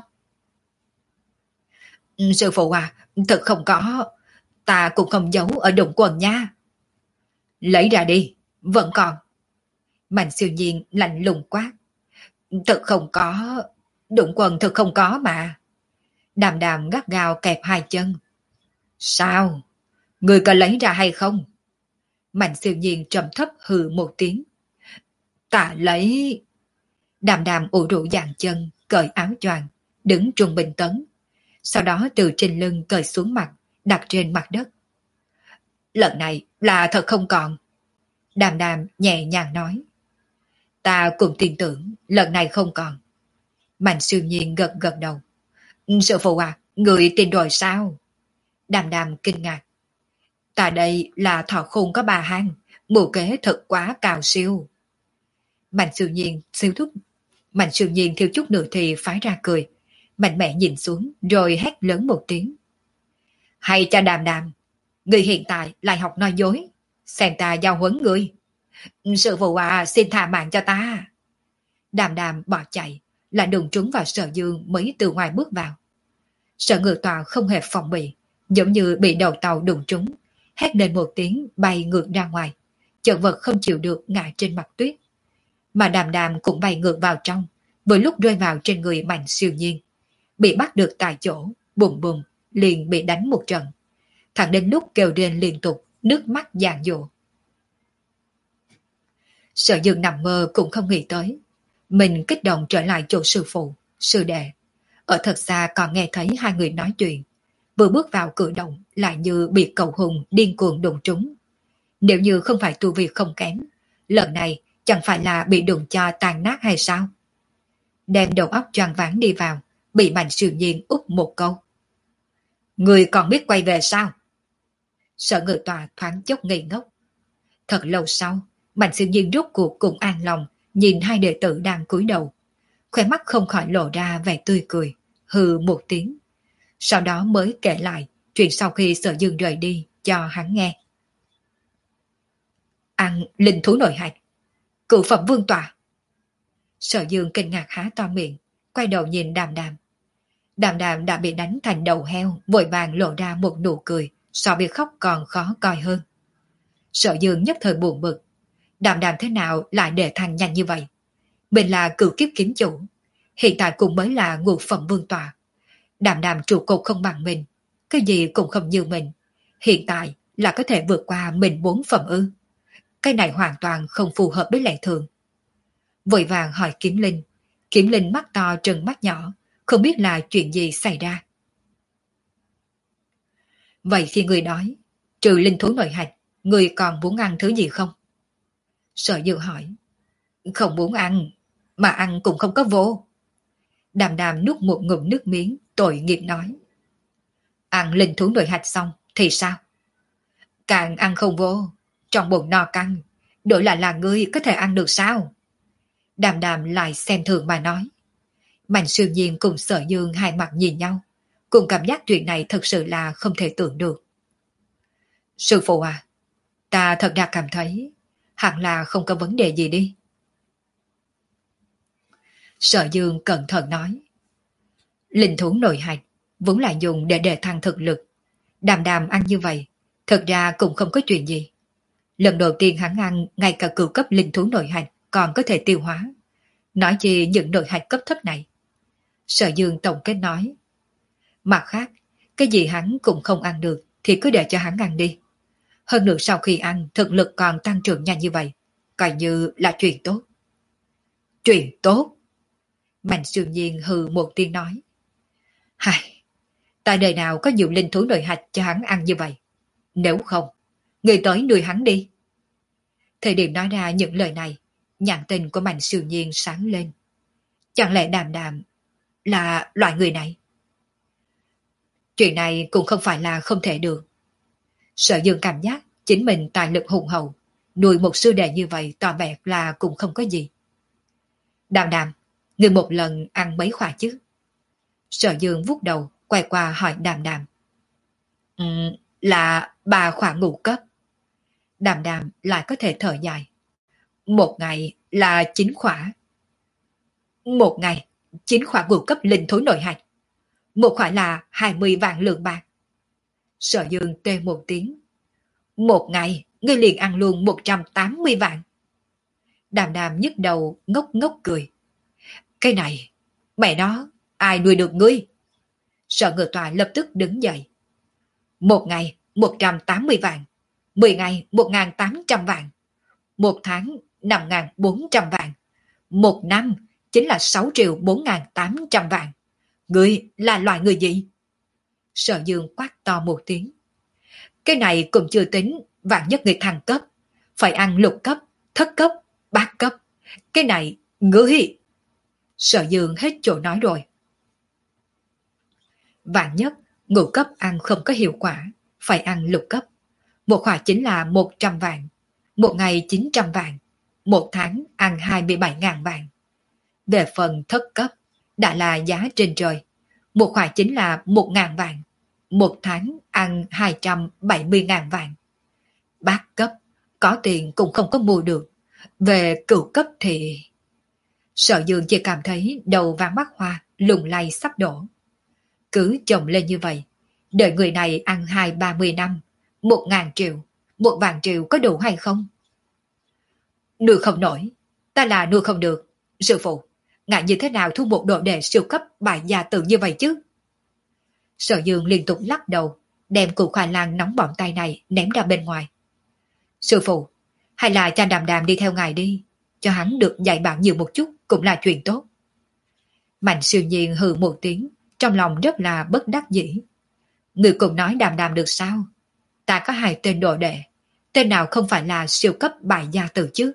Sư phụ à, thật không có, ta cũng không giấu ở đụng quần nha. Lấy ra đi, vẫn còn. Mạnh Siêu Nhiên lạnh lùng quát. Thật không có, đụng quần thật không có mà. Đàm đàm gắt gao kẹp hai chân. Sao? Người có lấy ra hay không? Mạnh Siêu Nhiên trầm thấp hừ một tiếng. Ta lấy... Đàm đàm ủ rũ dàn chân, cởi áo choàng, đứng trung bình tấn. Sau đó từ trên lưng cởi xuống mặt, đặt trên mặt đất. Lần này là thật không còn. Đàm đàm nhẹ nhàng nói. Ta cũng tin tưởng lần này không còn. Mạnh Siêu Nhiên gật gật đầu. Sư phụ à, người tin rồi sao? Đàm đàm kinh ngạc. Ta đây là thọ khôn có bà hang, mưu kế thật quá cao siêu. Mạnh Siêu Nhiên siêu thúc. Mạnh Siêu Nhiên thiếu chút nữa thì phái ra cười. Mạnh mẽ nhìn xuống rồi hét lớn một tiếng. Hay cha đàm đàm, người hiện tại lại học nói dối, xem ta giao huấn người. Sư phụ à, xin tha mạng cho ta. Đàm đàm bỏ chạy, là đụng trúng vào Sở Dương mới từ ngoài bước vào. Sở Ngự Tọa không hề phòng bị, giống như bị đầu tàu đụng trúng, hét lên một tiếng bay ngược ra ngoài, chật vật không chịu được ngã trên mặt tuyết. Mà Đàm Đàm cũng bay ngược vào trong, vừa lúc rơi vào trên người Mạnh Siêu Nhiên, bị bắt được tại chỗ, bùm bùm liền bị đánh một trận, thẳng đến lúc kêu rên liên tục, nước mắt giàn giụa. Sở Dương nằm mơ cũng không nghĩ tới, mình kích động trở lại chỗ sư phụ, sư đệ, ở thật xa còn nghe thấy hai người nói chuyện, vừa bước vào cửa động lại như bị cậu hùng điên cuồng đụng trúng. Nếu như không phải tu vi không kém, lần này chẳng phải là bị đụng cho tàn nát hay sao? Đem đầu óc choáng váng đi vào, bị Mạnh Siêu Nhiên úp một câu. Người còn biết quay về sao? Sở Ngự Tọa thoáng chốc ngây ngốc. Thật lâu sau, Mạnh Siêu Nhiên rốt cuộc cũng an lòng nhìn hai đệ tử đang cúi đầu, khóe mắt không khỏi lộ ra vẻ tươi cười, hừ một tiếng. Sau đó mới kể lại chuyện sau khi Sở Dương rời đi cho hắn nghe. Ăn linh thú nội hạch, cửu phẩm vương tọa. Sở Dương kinh ngạc há to miệng, quay đầu nhìn Đàm Đàm. Đàm Đàm đã bị đánh thành đầu heo, vội vàng lộ ra một nụ cười, so với khóc còn khó coi hơn. Sở Dương nhất thời buồn bực, Đàm Đàm thế nào lại để thành nhanh như vậy? Mình là cửu kiếp kiếm chủ, hiện tại cũng mới là ngũ phẩm vương tọa. Đàm Đàm trụ cột không bằng mình, cái gì cũng không như mình, hiện tại là có thể vượt qua mình bốn phẩm ư? Cái này hoàn toàn không phù hợp với lệ thường. Vội vàng hỏi Kiếm Linh. Kiếm Linh mắt to trừng mắt nhỏ, không biết là chuyện gì xảy ra. Vậy khi người nói, trừ linh thú nội hạch, người còn muốn ăn thứ gì không? Sở Dương hỏi. Không muốn ăn, mà ăn cũng không có vô. Đàm Đàm nuốt một ngụm nước miếng, tội nghiệp nói. Ăn linh thú nội hạch xong thì sao? Càng ăn không vô, trong bụng no căng, đổi lại là ngươi có thể ăn được sao? Đàm Đàm lại xem thường mà nói. Mạnh Siêu Nhiên cùng Sở Dương hai mặt nhìn nhau, cùng cảm giác chuyện này thật sự là không thể tưởng được. Sư phụ à, ta thật ra cảm thấy hẳn là không có vấn đề gì đi. Sở Dương cẩn thận nói. Linh thú nội hạch vốn là dùng để đề thăng thực lực. Đàm Đàm ăn như vậy, thật ra cũng không có chuyện gì. Lần đầu tiên hắn ăn ngay cả cửu cấp linh thú nội hạch còn có thể tiêu hóa, nói chi những nội hạch cấp thấp này. Sở Dương tổng kết nói. Mặt khác, cái gì hắn cũng không ăn được thì cứ để cho hắn ăn đi. Hơn nữa sau khi ăn thực lực còn tăng trưởng nhanh như vậy, coi như là chuyện tốt. Chuyện tốt? Mạnh Siêu Nhiên hừ một tiếng nói. Hài, tại đời nào có nhiều linh thú nội hạch cho hắn ăn như vậy? Nếu không, người tới nuôi hắn đi. Thời điểm nói ra những lời này, nhãn tình của Mạnh Siêu Nhiên sáng lên. Chẳng lẽ Đàm Đàm là loại người này? Chuyện này cũng không phải là không thể được. Sở Dương cảm giác chính mình tài lực hùng hậu, nuôi một sư đệ như vậy tỏ vẻ là cũng không có gì. Đàm Đàm, người một lần ăn mấy khỏa chứ? Sở Dương vuốt đầu, quay qua hỏi Đàm Đàm. Ừ, là ba khỏa ngũ cấp. Đàm Đàm lại có thể thở dài. Một ngày là chín khỏa. Một ngày, chín khỏa ngũ cấp linh thú nội hạch. Một khỏa là hai mươi vạn lượng bạc. Sở Dương tê một tiếng. Một ngày, ngươi liền ăn luôn một trăm tám mươi vạn. Đàm Đàm nhức đầu ngốc ngốc cười. Cái này, mẹ nó, ai nuôi được ngươi? Sở Ngự Tọa lập tức đứng dậy. Một ngày, một trăm tám mươi vạn. Mười ngày, một nghìn tám trăm vạn. Một tháng, năm nghìn bốn trăm vạn. Một năm, chính là sáu triệu bốn nghìn tám trăm vạn. Ngươi là loại người gì? Sở Dương quát to một tiếng. Cái này cũng chưa tính, vạn nhất người thăng cấp. Phải ăn lục cấp, thất cấp, bát cấp. Cái này, ngươi... Sở Dương hết chỗ nói rồi. Vạn nhất, ngũ cấp ăn không có hiệu quả, phải ăn lục cấp. Một khỏa chính là một trăm vạn, một ngày chín trăm vạn, một tháng ăn hai mươi bảy ngàn vạn. Về phần thất cấp, đã là giá trên trời. Một khỏa chính là một ngàn vạn, một tháng ăn hai trăm bảy mươi ngàn vạn. Bát cấp, có tiền cũng không có mua được. Về cửu cấp thì... Sở Dương chỉ cảm thấy đầu vàng mắt hoa, lùng lay sắp đổ. Cứ chồng lên như vậy, đợi người này ăn hai ba mươi năm, một ngàn triệu, một vạn triệu có đủ hay không? Nuôi không nổi, ta là nuôi không được. Sư phụ, ngại như thế nào thu một đồ đệ siêu cấp bại gia tử như vậy chứ? Sở Dương liên tục lắc đầu, đem củ khoai lang nóng bỏng tay này ném ra bên ngoài. Sư phụ, hay là cha Đàm Đàm đi theo ngài đi, cho hắn được dạy bảo nhiều một chút cũng là chuyện tốt. Mạnh Siêu Nhiên hừ một tiếng, trong lòng rất là bất đắc dĩ. Người cùng nói Đàm Đàm được sao? Ta có hai tên đồ đệ, tên nào không phải là siêu cấp bại gia tử chứ?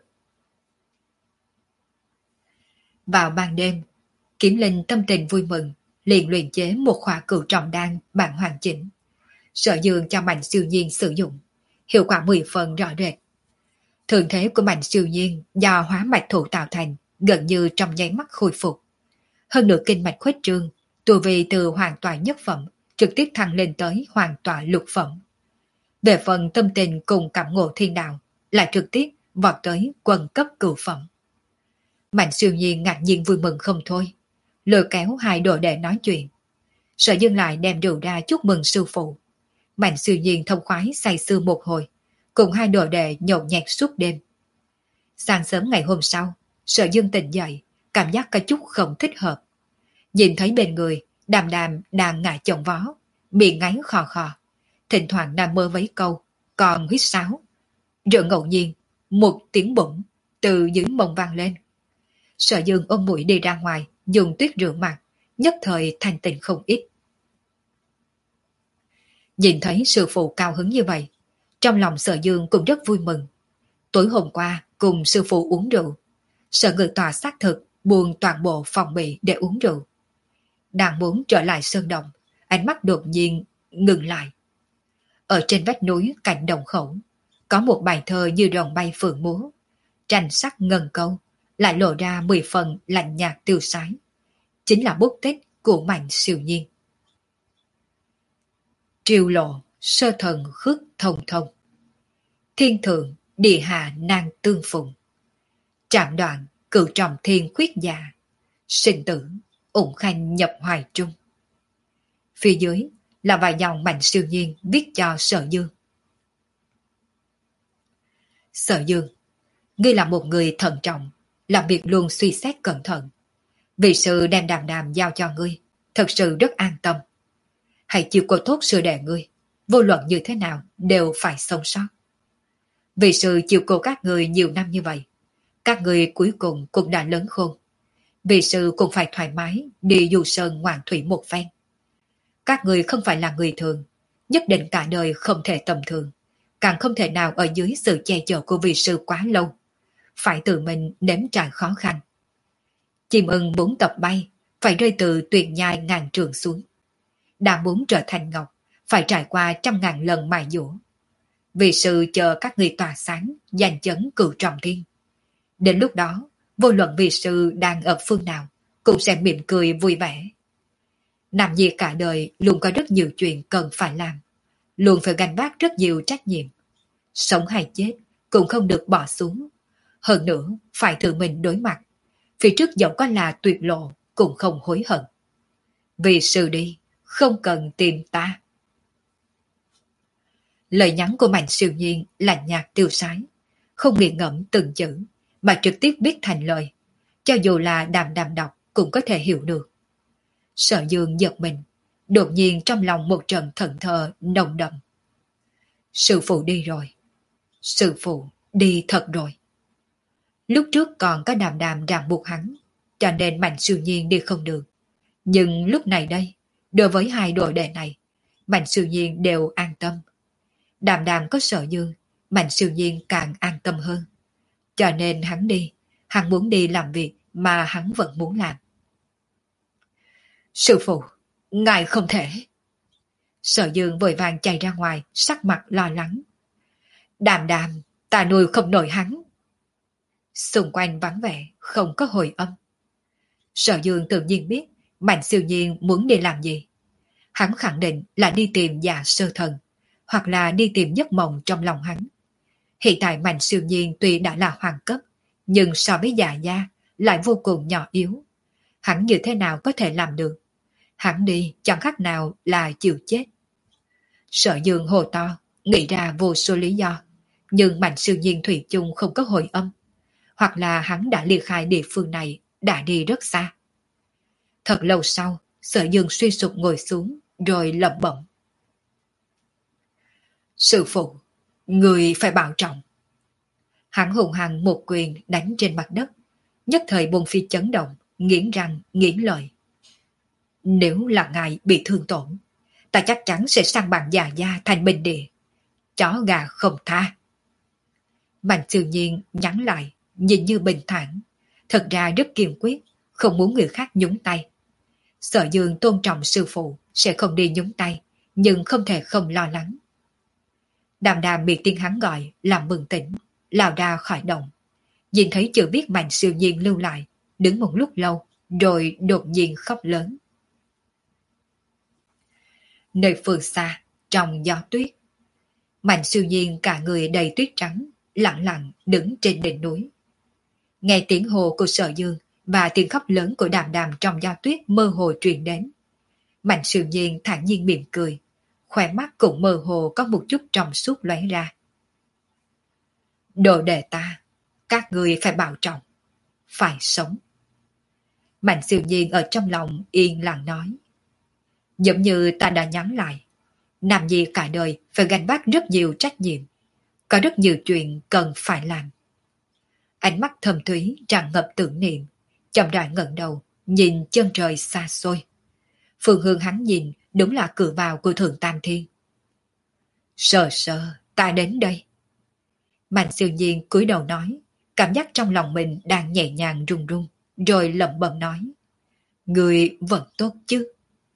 Vào ban đêm, Kiếm Linh tâm tình vui mừng, liền luyện chế một khỏa cửu trọng đan bản hoàn chỉnh. Sở Dương cho Mạnh Siêu Nhiên sử dụng, hiệu quả mười phần rõ rệt. Thường thế của Mạnh Siêu Nhiên do hóa mạch thủ tạo thành, gần như trong nháy mắt khôi phục. Hơn nữa kinh mạch khuếch trương, tu vi từ hoàn toàn nhất phẩm trực tiếp thăng lên tới hoàn toàn lục phẩm. Về phần tâm tình cùng cảm ngộ thiên đạo, lại trực tiếp vọt tới quân cấp cửu phẩm. Mạnh Siêu Nhiên ngạc nhiên vui mừng không thôi, lôi kéo hai đồ đệ nói chuyện. Sở Dương lại đem rượu ra chúc mừng sư phụ. Mạnh Siêu Nhiên thông khoái say sưa một hồi, cùng hai đồ đệ nhậu nhẹt suốt đêm. Sáng sớm ngày hôm sau, Sở Dương tỉnh dậy, cảm giác có chút không thích hợp. Nhìn thấy bên người, Đàm Đàm đang ngã chồng vó, miệng ngáy khò khò, thỉnh thoảng nằm mơ mấy câu, còn huýt sáo. Rồi ngẫu nhiên, một tiếng bụng từ dưới mông vang lên. Sở Dương ôm mũi đi ra ngoài, dùng tuyết rửa mặt, nhất thời thanh tịnh không ít. Nhìn thấy sư phụ cao hứng như vậy, trong lòng Sở Dương cũng rất vui mừng. Tối hôm qua cùng sư phụ uống rượu, Sở Ngự Tòa xác thực buông toàn bộ phòng bị để uống rượu. Đang muốn trở lại sơn động, ánh mắt đột nhiên ngừng lại. Ở trên vách núi cạnh đồng khẩu, có một bài thơ như rồng bay phượng múa, tranh sắc ngân câu, lại lộ ra mười phần lạnh nhạt tiêu sái. Chính là bút tích của Mạnh Siêu Nhiên. Triều lộ, sơ thần khước thông thông. Thiên thượng, địa hạ nan tương phùng. Trạm đoạn, cửu trọng thiên khuyết già. Sinh tử, ủng khanh nhập hoài trung. Phía dưới là vài dòng Mạnh Siêu Nhiên viết cho Sở Dương. Sở Dương, ngươi là một người thận trọng, làm việc luôn suy xét cẩn thận. Vì sự đem Đàm Đàm giao cho ngươi, thật sự rất an tâm. Hãy chịu cô tốt sư đệ ngươi, vô luận như thế nào đều phải sống sót. Vì sự chịu cô các người nhiều năm như vậy, các người cuối cùng cũng đã lớn khôn. Vì sự cũng phải thoải mái đi du sơn ngoạn thủy một phen. Các người không phải là người thường, nhất định cả đời không thể tầm thường, càng không thể nào ở dưới sự che chở của vị sư quá lâu, phải tự mình nếm trải khó khăn. Chim ưng muốn tập bay, phải rơi từ tuyệt nhai ngàn trường xuống. Đã muốn trở thành ngọc, phải trải qua trăm ngàn lần mài dũa. Vì sự chờ các người tỏa sáng, giành chấn cửu trọng thiên. Đến lúc đó, vô luận vì sư đang ở phương nào, cũng sẽ mỉm cười vui vẻ. Làm gì cả đời luôn có rất nhiều chuyện cần phải làm, luôn phải gánh vác rất nhiều trách nhiệm. Sống hay chết cũng không được bỏ xuống. Hơn nữa, phải tự mình đối mặt. Phía trước dẫu có là tuyệt lộ, cũng không hối hận. Vì sư đi, không cần tìm ta. Lời nhắn của Mạnh Siêu Nhiên lạnh nhạt tiêu sái, không nghiền ngẫm từng chữ, mà trực tiếp viết thành lời. Cho dù là Đàm Đàm đọc cũng có thể hiểu được. Sở Dương giật mình, đột nhiên trong lòng một trận thẫn thờ nồng đậm. Sư phụ đi rồi. Sư phụ đi thật rồi. Lúc trước còn có Đàm Đàm ràng buộc hắn, cho nên Mạnh Siêu Nhiên đi không được. Nhưng lúc này đây, đối với hai đội đệ này, Mạnh Siêu Nhiên đều an tâm. Đàm Đàm có Sở Dương, Mạnh Siêu Nhiên càng an tâm hơn. Cho nên hắn đi, hắn muốn đi làm việc mà hắn vẫn muốn làm. Sư phụ, ngài không thể. Sở Dương vội vàng chạy ra ngoài, sắc mặt lo lắng. Đàm Đàm, ta nuôi không nổi hắn. Xung quanh vắng vẻ, không có hồi âm. Sở Dương tự nhiên biết Mạnh Siêu Nhiên muốn đi làm gì. Hắn khẳng định là đi tìm Dạ Sơ Thần, hoặc là đi tìm giấc mộng trong lòng hắn. Hiện tại Mạnh Siêu Nhiên tuy đã là hoàng cấp, nhưng so với Dạ Gia lại vô cùng nhỏ yếu. Hắn như thế nào có thể làm được? Hắn đi chẳng khác nào là chịu chết. Sở Dương hồ to, nghĩ ra vô số lý do, nhưng Mạnh Siêu Nhiên thủy chung không có hồi âm, hoặc là hắn đã ly khai địa phương này, đã đi rất xa. Thật lâu sau, Sở Dương suy sụp ngồi xuống, rồi lẩm bẩm. Sư phụ, người phải bảo trọng. Hắn hùng hăng một quyền đánh trên mặt đất, nhất thời bồn phi chấn động, nghiến răng, nghiến lợi. Nếu là ngài bị thương tổn, ta chắc chắn sẽ sang bằng già gia thành bình địa. Chó gà không tha. Mạnh Siêu Nhiên nhắn lại, nhìn như bình thản, thật ra rất kiên quyết, không muốn người khác nhúng tay. Sở Dương tôn trọng sư phụ, sẽ không đi nhúng tay, nhưng không thể không lo lắng. Đàm đàm bị tiếng hắn gọi, làm bừng tỉnh, lao ra khỏi động. Nhìn thấy chưa biết Mạnh Siêu Nhiên lưu lại, đứng một lúc lâu, rồi đột nhiên khóc lớn. Nơi phương xa, trong gió tuyết, Mạnh Siêu Nhiên cả người đầy tuyết trắng, lặng lặng đứng trên đỉnh núi. Nghe tiếng hô của Sở Dương và tiếng khóc lớn của Đàm Đàm trong gió tuyết mơ hồ truyền đến. Mạnh Siêu Nhiên thản nhiên mỉm cười, khóe mắt cũng mơ hồ có một chút trong suốt lóe ra. Đồ đệ ta, các người phải bảo trọng, phải sống. Mạnh Siêu Nhiên ở trong lòng yên lặng nói. Giống như ta đã nhắn lại, Nam Nhi cả đời phải gánh vác rất nhiều trách nhiệm, có rất nhiều chuyện cần phải làm. Ánh mắt thâm thúy tràn ngập tưởng niệm, chậm rãi ngẩng đầu, nhìn chân trời xa xôi. Phương hướng hắn nhìn đúng là cửa vào của Thượng Tam Thiên. Sờ sờ, ta đến đây. Mạnh Siêu Nhiên cúi đầu nói, cảm giác trong lòng mình đang nhẹ nhàng run run, rồi lẩm bẩm nói. Người vẫn tốt chứ?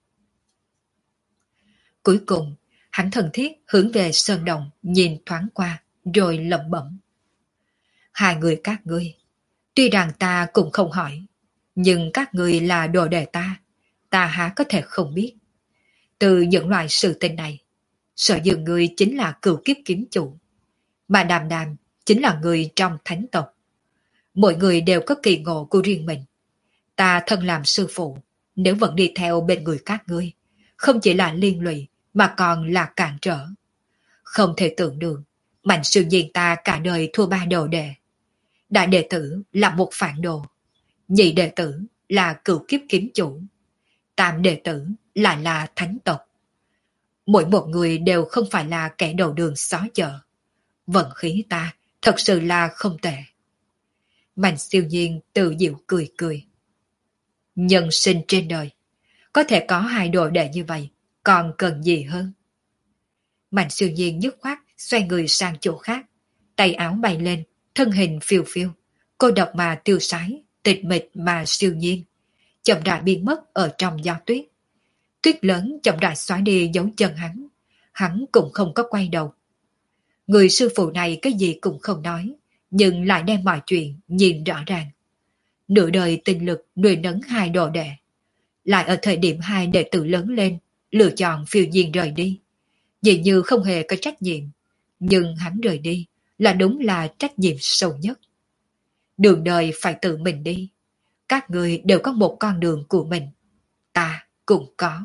Cuối cùng, hắn thân thiết hướng về sơn động nhìn thoáng qua, rồi lẩm bẩm. Hai người các ngươi, tuy rằng ta cũng không hỏi, nhưng các ngươi là đồ đệ ta, ta há có thể không biết. Từ những loại sự tình này, Sở Dương ngươi chính là cửu kiếp kiếm chủ, mà Đàm Đàm chính là người trong thánh tộc. Mỗi người đều có kỳ ngộ của riêng mình. Ta thân làm sư phụ, nếu vẫn đi theo bên người các ngươi, không chỉ là liên lụy, mà còn là cản trở. Không thể tưởng được, Mạnh Siêu Nhiên ta cả đời thua ba đồ đệ. Đại đệ tử là một phản đồ, nhị đệ tử là cửu kiếp kiếm chủ, tam đệ tử lại là thánh tộc. Mỗi một người đều không phải là kẻ đầu đường xó chợ. Vận khí ta thật sự là không tệ. Mạnh Siêu Nhiên tự diệu cười cười. Nhân sinh trên đời, có thể có hai đồ đệ như vậy, còn cần gì hơn? Mạnh Siêu Nhiên dứt khoát xoay người sang chỗ khác, tay áo bay lên, thân hình phiêu phiêu, cô độc mà tiêu sái, tịch mịch mà siêu nhiên, chậm rãi biến mất ở trong gió tuyết. Tuyết lớn chậm rãi xóa đi dấu chân hắn, hắn cũng không có quay đầu. Người sư phụ này cái gì cũng không nói, nhưng lại đem mọi chuyện nhìn rõ ràng. Nửa đời tinh lực nuôi nấng hai đồ đệ, lại ở thời điểm hai đệ tử lớn lên, lựa chọn phiêu nhiên rời đi. Dường như không hề có trách nhiệm, nhưng hắn rời đi là đúng là trách nhiệm sâu nhất. Đường đời phải tự mình đi. Các người đều có một con đường của mình. Ta cũng có.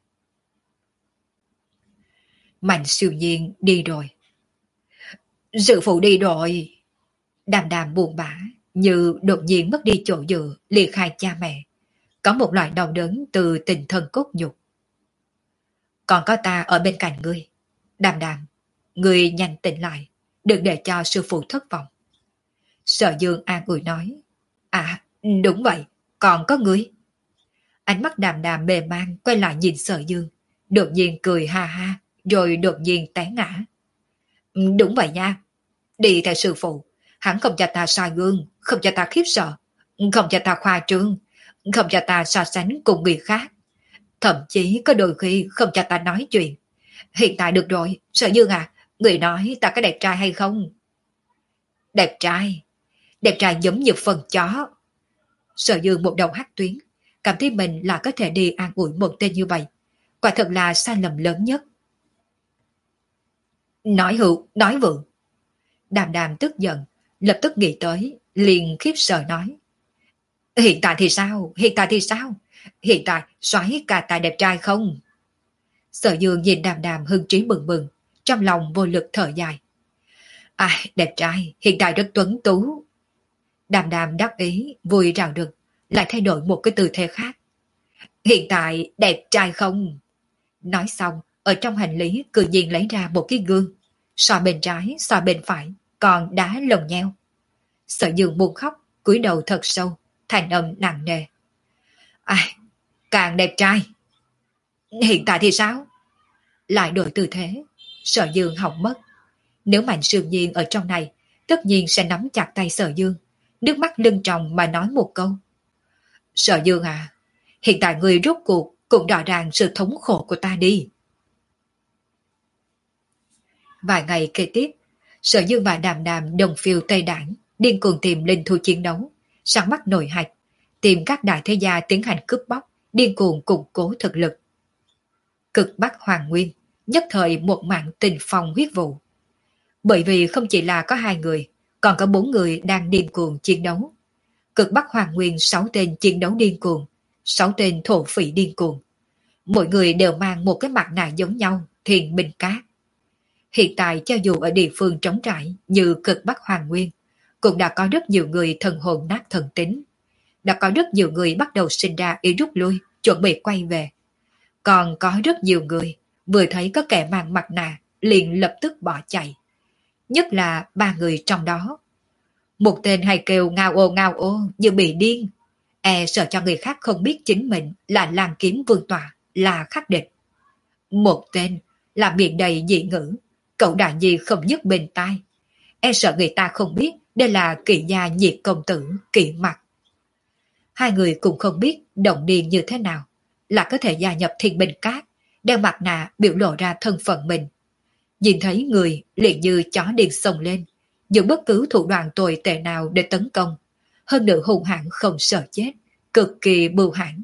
Mạnh Siêu Nhiên đi rồi. Sư phụ đi rồi. Đàm đàm buồn bã, như đột nhiên mất đi chỗ dựa, liệt khai cha mẹ. Có một loại đau đớn từ tình thân cốt nhục. Còn có ta ở bên cạnh ngươi. Đàm đàm, ngươi nhanh tỉnh lại, đừng để cho sư phụ thất vọng. Sở Dương an ủi nói. À, đúng vậy, còn có ngươi. Ánh mắt đàm đàm mê man quay lại nhìn Sở Dương, đột nhiên cười ha ha, rồi đột nhiên té ngã. Đúng vậy nha, đi theo sư phụ, hắn không cho ta soi gương, không cho ta khiếp sợ, không cho ta khoa trương, không cho ta so sánh cùng người khác. Thậm chí có đôi khi không cho ta nói chuyện. Hiện tại được rồi, Sở Dương à, người nói ta có đẹp trai hay không? Đẹp trai? Đẹp trai giống như phần chó. Sở Dương một đầu hắt tuyến, cảm thấy mình là có thể đi an ủi một tên như vậy. Quả thật là sai lầm lớn nhất. Nói hữu, nói vượng. Đàm đàm tức giận, lập tức nghĩ tới, liền khiếp sợ nói. Hiện tại thì sao? Hiện tại thì sao? Hiện tại soái ca tài đẹp trai không? Sở Dương nhìn Đàm Đàm hưng trí bừng bừng, trong lòng vô lực thở dài. À, đẹp trai, hiện tại rất tuấn tú. Đàm Đàm đắc ý, vui rào rực, lại thay đổi một cái tư thế khác. Hiện tại đẹp trai không? Nói xong, ở trong hành lý cự nhiên lấy ra một cái gương, so bên trái, so bên phải, còn đá lồng nheo. Sở Dương buồn khóc, cúi đầu thật sâu, thành âm nặng nề. Ai, càng đẹp trai. Hiện tại thì sao? Lại đổi tư thế, Sở Dương hỏng mất. Nếu Mạnh Sương Nhiên ở trong này, tất nhiên sẽ nắm chặt tay Sở Dương, nước mắt lưng tròng mà nói một câu. Sở Dương à, hiện tại người rốt cuộc cũng rõ ràng sự thống khổ của ta đi. Vài ngày kế tiếp, Sở Dương và Đàm Đàm đồng phiêu Tây Đảng, điên cuồng tìm linh thú chiến đấu, săn bắt nội hạch, tìm các đại thế gia tiến hành cướp bóc, điên cuồng củng cố thực lực. Cực Bắc Hoàng Nguyên, nhất thời một mạng tình phong huyết vụ. Bởi vì không chỉ là có hai người, còn có bốn người đang điên cuồng chiến đấu. Cực Bắc Hoàng Nguyên sáu tên chiến đấu điên cuồng, sáu tên thổ phỉ điên cuồng. Mỗi người đều mang một cái mặt nạ giống nhau, thiền binh cát. Hiện tại cho dù ở địa phương trống trải như Cực Bắc Hoàng Nguyên, cũng đã có rất nhiều người thần hồn nát thần tính. Đã có rất nhiều người bắt đầu sinh ra ý rút lui, chuẩn bị quay về. Còn có rất nhiều người vừa thấy có kẻ mang mặt nạ liền lập tức bỏ chạy. Nhất là ba người trong đó. Một tên hay kêu ngao ô ngao ô như bị điên, e sợ cho người khác không biết chính mình là Lam Kiếm Vương Tọa, là khắc địch. Một tên là miệng đầy dị ngữ, cậu đại nhi không nhất bên tai, e sợ người ta không biết đây là Kỵ gia nhiệt công tử Kỵ Mặc. Hai người cũng không biết động điên như thế nào là có thể gia nhập thiên binh cát, đeo mặt nạ biểu lộ ra thân phận mình. Nhìn thấy người liền như chó điên xông lên, dùng bất cứ thủ đoạn tồi tệ nào để tấn công, hơn nữa hung hãn không sợ chết, cực kỳ bưu hãn.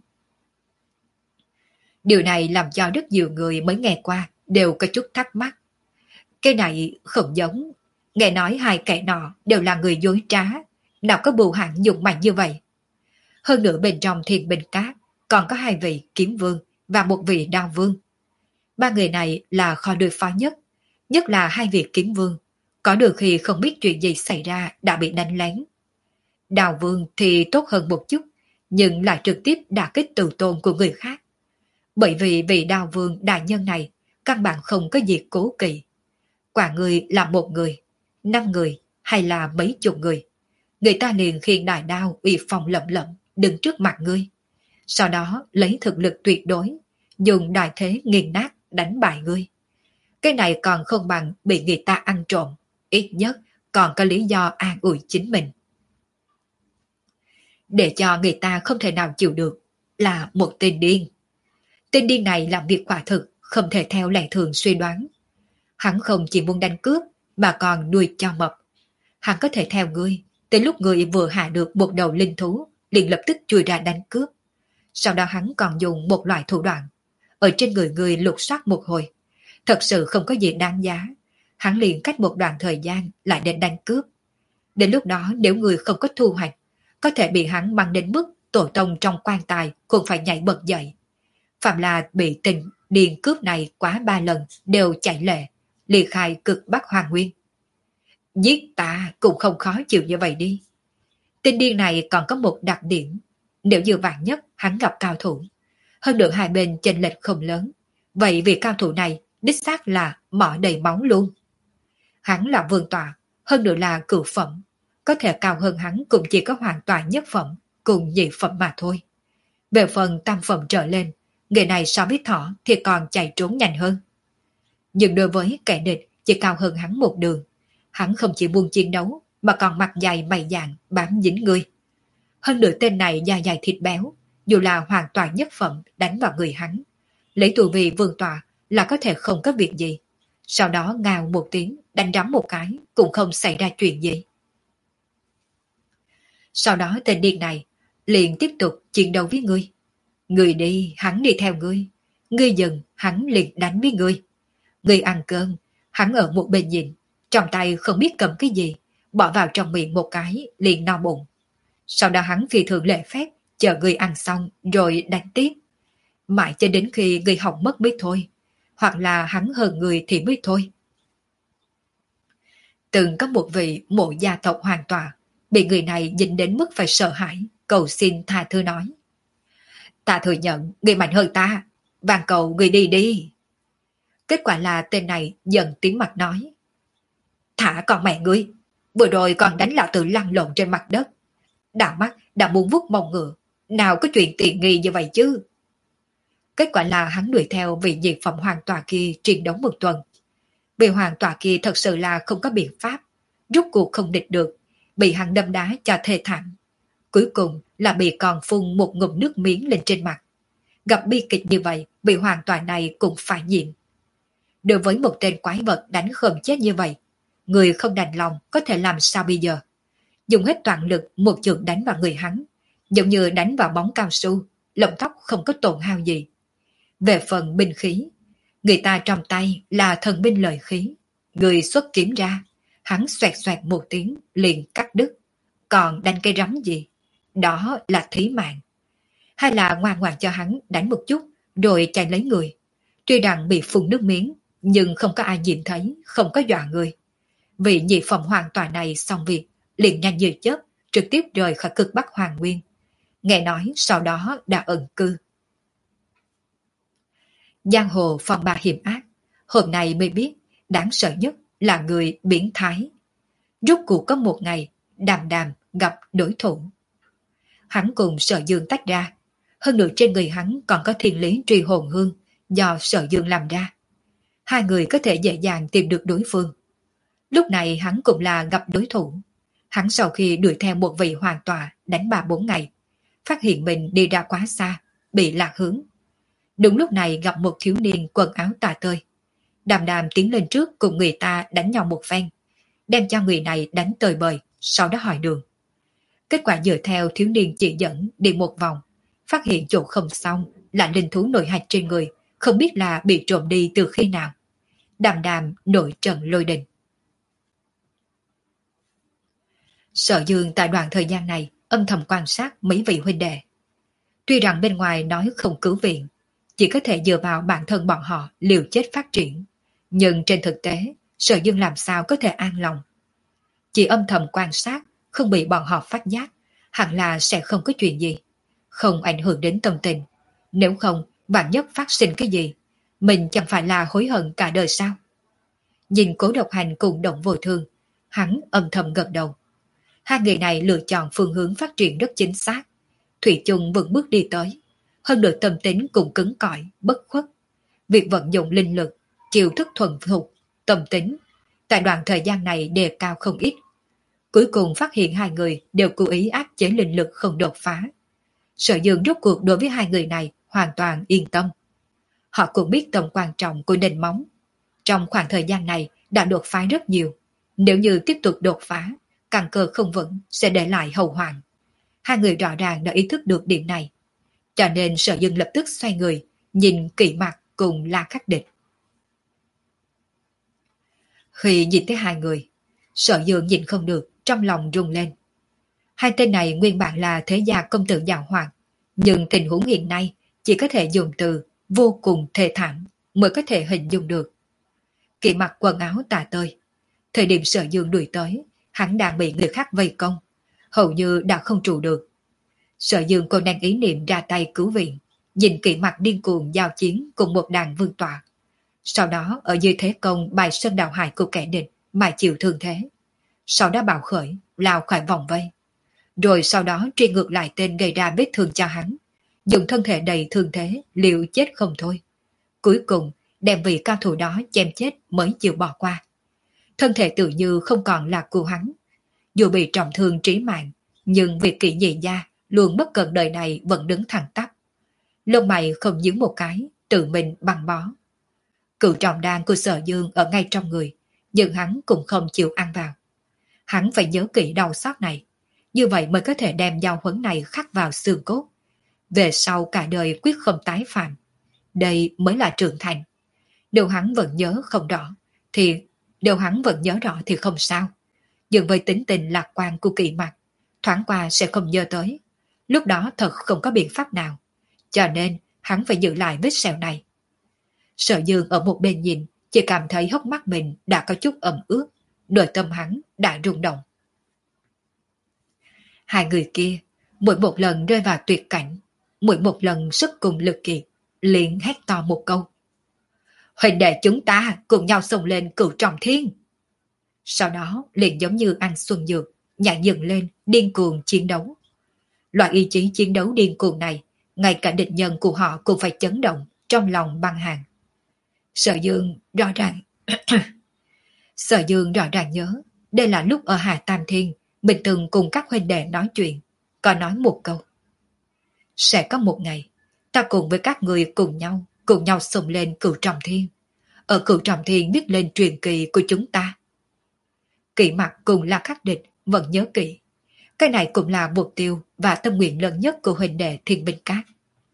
Điều này làm cho rất nhiều người mới nghe qua đều có chút thắc mắc. Cái này không giống, nghe nói hai kẻ nọ đều là người dối trá, nào có bưu hãn dùng mạnh như vậy. Hơn nữa bên trong thiên binh cát còn có hai vị kiếm vương và một vị đao vương. Ba người này là khó đối phó nhất, nhất là hai vị kiếm vương, có được khi không biết chuyện gì xảy ra đã bị đánh lén. Đào vương thì tốt hơn một chút, nhưng lại trực tiếp đả kích tự tôn của người khác. Bởi vì vị đào vương đại nhân này căn bản không có gì cố kỵ. Quả người là một người, năm người hay là mấy chục người, người ta liền khiêng đại đao uy phong lẫm lẫm đứng trước mặt ngươi. Sau đó lấy thực lực tuyệt đối, dùng đại thế nghiền nát đánh bại ngươi. Cái này còn không bằng bị người ta ăn trộm, ít nhất còn có lý do an ủi chính mình. Để cho người ta không thể nào chịu được là một tên điên. Tên điên này làm việc quả thực không thể theo lẽ thường suy đoán. Hắn không chỉ muốn đánh cướp mà còn nuôi cho mập. Hắn có thể theo ngươi, tới lúc ngươi vừa hạ được một đầu linh thú liền lập tức chui ra đánh cướp. Sau đó hắn còn dùng một loại thủ đoạn, ở trên người ngươi lục soát một hồi. Thật sự không có gì đáng giá, hắn liền cách một đoạn thời gian lại đến đánh cướp. Đến lúc đó nếu người không có thu hoạch, có thể bị hắn mang đến mức tổ tông trong quan tài cũng phải nhảy bật dậy. Phạm là bị tình điên cướp này quá ba lần đều chạy lệ, ly khai Cực Bắc Hoàng Nguyên. Giết ta cũng không khó chịu như vậy đi. Tên điên này còn có một đặc điểm, nếu như vạn nhất hắn gặp cao thủ, hơn nữa hai bên chênh lệch không lớn, vậy vì cao thủ này đích xác là mỏ đầy máu luôn. Hắn là vương tọa, hơn nữa là cửu phẩm, có thể cao hơn hắn cũng chỉ có hoàn toàn nhất phẩm cùng nhị phẩm mà thôi. Về phần tam phẩm trở lên, người này so với thỏ thì còn chạy trốn nhanh hơn. Nhưng đối với kẻ địch chỉ cao hơn hắn một đường, hắn không chỉ buông chiến đấu mà còn mặt dày mày dạn bám dính người. Hơn nữa tên này da dày thịt béo, dù là hoàn toàn nhất phẩm đánh vào người hắn, lấy tù vì vương tọa là có thể không có việc gì. Sau đó ngào một tiếng, đánh rắm một cái, cũng không xảy ra chuyện gì. Sau đó tên điên này liền tiếp tục chiến đấu với ngươi. Ngươi đi, hắn đi theo ngươi. Ngươi dừng, hắn liền đánh với ngươi. Ngươi ăn cơm, hắn ở một bên nhìn, trong tay không biết cầm cái gì, bỏ vào trong miệng một cái, liền no bụng. Sau đó hắn phi thường lễ phép, chờ người ăn xong rồi đánh tiếp. Mãi cho đến khi người hỏng mất mới thôi, hoặc là hắn hơn người thì mới thôi. Từng có một vị mộ gia tộc hoàn tọa, bị người này dính đến mức phải sợ hãi, cầu xin tha thứ nói. Ta thừa nhận, người mạnh hơn ta, van cầu người đi đi. Kết quả là tên này dần tiếng mặt nói. Thả con mẹ ngươi, vừa rồi còn đánh lão tử lăn lộn trên mặt đất. Đảo mắt đã muốn vút mông ngựa, nào có chuyện tiện nghi như vậy chứ. Kết quả là hắn đuổi theo vị diệt phẩm hoàng tòa kia chiến đấu một tuần. Vị hoàng tòa kia thật sự là không có biện pháp, rút cuộc không địch được, bị hắn đâm đá cho thê thảm. Cuối cùng là bị còn phun một ngụm nước miếng lên trên mặt. Gặp bi kịch như vậy, vị hoàng tòa này cũng phải nhịn. Đối với một tên quái vật đánh không chết như vậy, người không đành lòng có thể làm sao bây giờ? Dùng hết toàn lực một chưởng đánh vào người hắn, giống như đánh vào bóng cao su, lông tóc không có tổn hao gì. Về phần binh khí, người ta trong tay là thần binh lợi khí, người xuất kiếm ra, hắn xoẹt xoẹt một tiếng liền cắt đứt. Còn đánh cây rắm gì? Đó là thí mạng. Hay là ngoan ngoãn cho hắn đánh một chút rồi chạy lấy người. Tuy rằng bị phun nước miếng, nhưng không có ai nhìn thấy, không có dọa người. Vị nhị phẩm hoàng tòa này xong việc, liền nhanh như chớp, trực tiếp rời khỏi cực Bắc Hoàng Nguyên. Nghe nói sau đó đã ẩn cư. Giang hồ phong ba hiểm ác, hôm nay mới biết đáng sợ nhất là người biến thái. Rốt cuộc có một ngày, Đàm Đàm gặp đối thủ. Hắn cùng Sở Dương tách ra, hơn nữa trên người hắn còn có thiên lý truy hồn hương do Sở Dương làm ra. Hai người có thể dễ dàng tìm được đối phương. Lúc này hắn cũng là gặp đối thủ. Hắn sau khi đuổi theo một vị hoàng tòa đánh ba bốn ngày, phát hiện mình đi ra quá xa, bị lạc hướng. Đúng lúc này gặp một thiếu niên quần áo tà tơi. Đàm Đàm tiến lên trước cùng người ta đánh nhau một phen, đem cho người này đánh tơi bời, sau đó hỏi đường. Kết quả dựa theo thiếu niên chỉ dẫn đi một vòng, phát hiện chỗ không xong là linh thú nội hạch trên người, không biết là bị trộm đi từ khi nào. Đàm Đàm nổi trận lôi đình. Sở Dương tại đoạn thời gian này âm thầm quan sát mấy vị huynh đệ. Tuy rằng bên ngoài nói không cứu viện, chỉ có thể dựa vào bản thân bọn họ liều chết phát triển, nhưng trên thực tế Sở Dương làm sao có thể an lòng. Chỉ âm thầm quan sát, không bị bọn họ phát giác, hẳn là sẽ không có chuyện gì, không ảnh hưởng đến tâm tình. Nếu không, vạn nhất phát sinh cái gì, mình chẳng phải là hối hận cả đời sao? Nhìn Cố Độc Hành cùng Động Vô Thương, hắn âm thầm gật đầu. Hai người này lựa chọn phương hướng phát triển rất chính xác. Thủy chung vững bước đi tới, hơn nữa tâm tính cũng cứng cỏi, bất khuất. Việc vận dụng linh lực, chiêu thức thuần thục, tâm tính, tại đoạn thời gian này đề cao không ít. Cuối cùng phát hiện hai người đều cố ý áp chế linh lực không đột phá. Sở Dương rốt cuộc đối với hai người này hoàn toàn yên tâm. Họ cũng biết tầm quan trọng của nền móng. Trong khoảng thời gian này đã đột phá rất nhiều. Nếu như tiếp tục đột phá, căn cơ không vững sẽ để lại hậu hoạn. Hai người rõ ràng đã ý thức được điểm này. Cho nên Sở Dương lập tức xoay người, nhìn kỹ mặt cùng La Khắc Địch. Khi nhìn thấy hai người, Sở Dương nhìn không được, trong lòng rung lên. Hai tên này nguyên bản là thế gia công tử giàu hoạt, nhưng tình huống hiện nay chỉ có thể dùng từ vô cùng thê thảm mới có thể hình dung được. Kỵ mặc quần áo tà tơi, thời điểm Sở Dương đuổi tới, hắn đang bị người khác vây công, hầu như đã không trụ được. Sở Dương còn đang ý niệm ra tay cứu viện, nhìn Kỵ mặc điên cuồng giao chiến cùng một đàn vương tọa. Sau đó ở dưới thế công bài sơn đào hải của kẻ địch mà chịu thương thế. Sau đó bạo khởi, lao khỏi vòng vây. Rồi sau đó truy ngược lại tên gây ra vết thương cho hắn, dùng thân thể đầy thương thế, liệu chết không thôi. Cuối cùng, đem vị cao thủ đó chém chết mới chịu bỏ qua. Thân thể tự như không còn là của hắn. Dù bị trọng thương trí mạng, nhưng việc kỵ nhị gia luôn bất cận đời này vẫn đứng thẳng tắp. Lông mày không nhướng một cái, tự mình băng bó. Cựu trọng đan của Sở Dương ở ngay trong người, nhưng hắn cũng không chịu ăn vào. Hắn phải nhớ kỹ đau xót này, như vậy mới có thể đem giao huấn này khắc vào xương cốt. Về sau cả đời quyết không tái phạm. Đây mới là trưởng thành. Điều hắn vẫn nhớ không rõ, thì điều hắn vẫn nhớ rõ thì không sao. Nhưng với tính tình lạc quan của Kỵ Mặc, thoáng qua sẽ không nhớ tới. Lúc đó thật không có biện pháp nào, cho nên hắn phải giữ lại vết sẹo này. Sở Dương ở một bên nhìn, chỉ cảm thấy hốc mắt mình đã có chút ẩm ướt, nội tâm hắn đã rung động. Hai người kia, mỗi một lần rơi vào tuyệt cảnh, mỗi một lần sức cùng lực kiệt, liền hét to một câu. Huynh đệ chúng ta cùng nhau xông lên cửu trọng thiên. Sau đó liền giống như ăn xuân dược, nhảy dựng lên, điên cuồng chiến đấu. Loại ý chí chiến đấu điên cuồng này, ngay cả địch nhân của họ cũng phải chấn động, trong lòng băng hàng. Sở Dương rõ ràng Sở Dương rõ ràng nhớ, đây là lúc ở Hà Tam Thiên, mình từng cùng các huynh đệ nói chuyện, có nói một câu. Sẽ có một ngày, ta cùng với các người cùng nhau, cùng nhau xông lên cửu trọng thiên. Ở cửu trọng thiên viết lên truyền kỳ của chúng ta. Kỵ Mặc cùng La Khắc Địch vẫn nhớ kỹ. Cái này cũng là mục tiêu và tâm nguyện lớn nhất của huynh đệ Thiên Binh Các.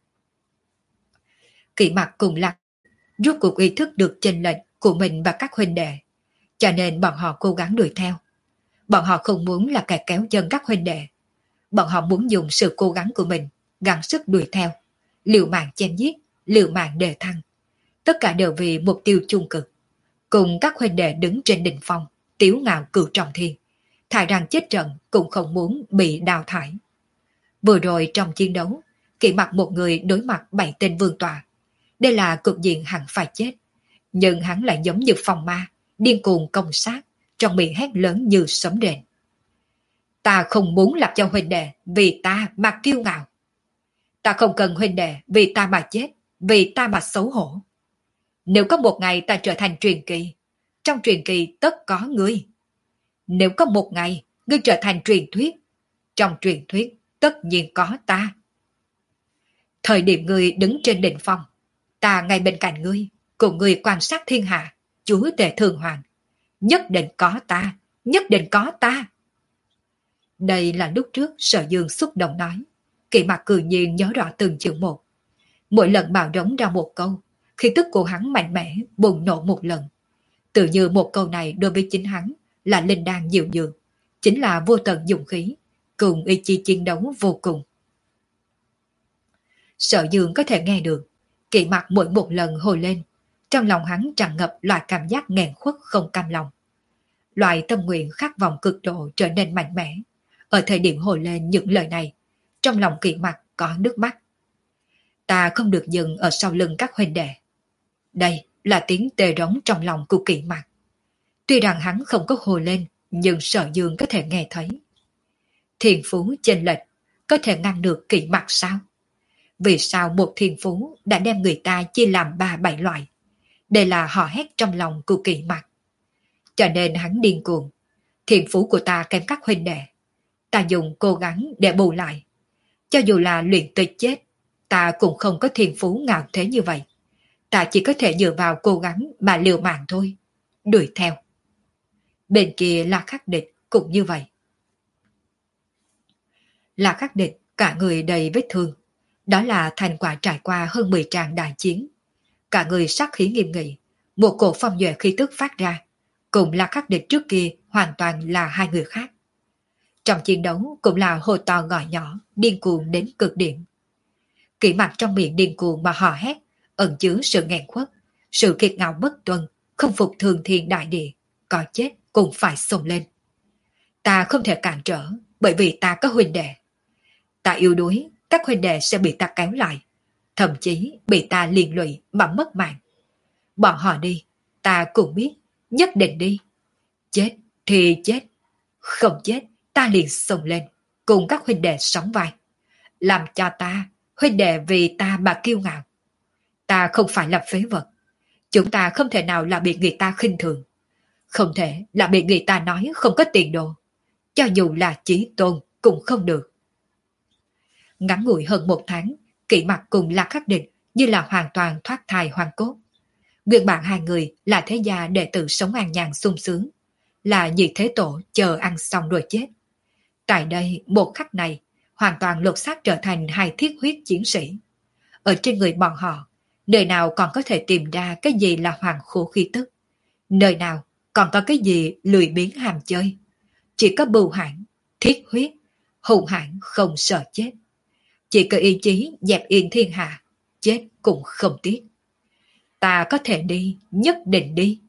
Kỵ Mặc cùng La rút cuộc ý thức được chênh lệch của mình và các huynh đệ, cho nên bọn họ cố gắng đuổi theo. Bọn họ không muốn là kẻ kéo chân các huynh đệ. Bọn họ muốn dùng sự cố gắng của mình, gắng sức đuổi theo, liều mạng chém giết, liều mạng đề thăng. Tất cả đều vì mục tiêu chung cực. Cùng các huynh đệ đứng trên đỉnh phong, tiếu ngạo cửu trọng thiên, thà rằng chết trận cũng không muốn bị đào thải. Vừa rồi trong chiến đấu, Kỵ Mặc một người đối mặt bảy tên vương tọa. Đây là cục diện hẳn phải chết. Nhưng hắn lại giống như phòng ma, điên cuồng công sát, trong miệng hét lớn như sấm rền. Ta không muốn lập cho huynh đệ vì ta mà kiêu ngạo. Ta không cần huynh đệ vì ta mà chết, vì ta mà xấu hổ. Nếu có một ngày ta trở thành truyền kỳ, trong truyền kỳ tất có ngươi. Nếu có một ngày ngươi trở thành truyền thuyết, trong truyền thuyết tất nhiên có ta. Thời điểm ngươi đứng trên đỉnh phong, ta ngay bên cạnh ngươi, cùng ngươi quan sát thiên hạ, chúa tể thường hoàng. Nhất định có ta, nhất định có ta. Đây là lúc trước Sở Dương xúc động nói. Kỵ Mặc cười nhiên nhớ rõ từng chữ một. Mỗi lần bào đống ra một câu, khí tức của hắn mạnh mẽ bùng nổ một lần. Tự như một câu này đối với chính hắn là linh đan dịu dường, chính là vô tận dụng khí, cùng ý chí chiến đấu vô cùng. Sở Dương có thể nghe được, Kỵ Mặc mỗi một lần hồi lên, trong lòng hắn tràn ngập loại cảm giác nghẹn khuất không cam lòng. Loại tâm nguyện khát vọng cực độ trở nên mạnh mẽ. Ở thời điểm hồi lên những lời này, trong lòng Kỵ Mặc có nước mắt. Ta không được dừng ở sau lưng các huynh đệ. Đây là tiếng tê rống trong lòng của Kỵ Mặc. Tuy rằng hắn không có hồi lên, nhưng Sở Dương có thể nghe thấy. Thiên phú chênh lệch có thể ngăn được Kỵ Mặc sao? Vì sao một thiên phú đã đem người ta chia làm ba bảy loại? Đây là họ hét trong lòng của Kỵ Mặc. Cho nên hắn điên cuồng. Thiên phú của ta kém các huynh đệ. Ta dùng cố gắng để bù lại. Cho dù là luyện tới chết, ta cũng không có thiên phú ngạo thế như vậy. Ta chỉ có thể dựa vào cố gắng mà liều mạng thôi. Đuổi theo. Bên kia là Khắc Địch cũng như vậy. Là Khắc Địch cả người đầy vết thương. Đó là thành quả trải qua hơn mười tràng đại chiến. Cả người sát khí nghiêm nghị, một cổ phong nhuệ khí tức phát ra, cùng là Khắc Địch trước kia hoàn toàn là hai người khác. Trong chiến đấu cũng là hồ to gọi nhỏ, điên cuồng đến cực điểm. Kỵ Mặc trong miệng điên cuồng mà hò hét, ẩn chứa sự nghẹn khuất, sự kiệt ngạo bất tuân, không phục thường thiên đại địa, có chết cũng phải xông lên. Ta không thể cản trở, bởi vì ta có huynh đệ. Ta yếu đuối, các huynh đệ sẽ bị ta kéo lại, thậm chí bị ta liên lụy mà mất mạng. Bọn họ đi, ta cũng biết, nhất định đi. Chết thì chết, không chết, ta liền xông lên, cùng các huynh đệ sóng vai. Làm cho ta, huynh đệ vì ta mà kiêu ngạo. Ta không phải là phế vật. Chúng ta không thể nào là bị người ta khinh thường. Không thể là bị người ta nói không có tiền đồ. Cho dù là chí tôn cũng không được. Ngắn ngủi hơn một tháng, Kỵ Mặc cùng La Khắc Địch như là hoàn toàn thoát thai hoàn cốt. Nguyên bản hai người là thế gia đệ tử sống an nhàn sung sướng, là nhị thế tổ chờ ăn xong rồi chết. Tại đây một khắc này, hoàn toàn lột xác trở thành hai thiết huyết chiến sĩ. Ở trên người bọn họ, nơi nào còn có thể tìm ra cái gì là hoàng khô khí tức, nơi nào còn có cái gì lười biếng hàm chơi. Chỉ có bưu hãn, thiết huyết, hùng hãn không sợ chết. chỉ có ý chí dẹp yên thiên hạ, chết cũng không tiếc. Ta có thể đi, nhất định đi.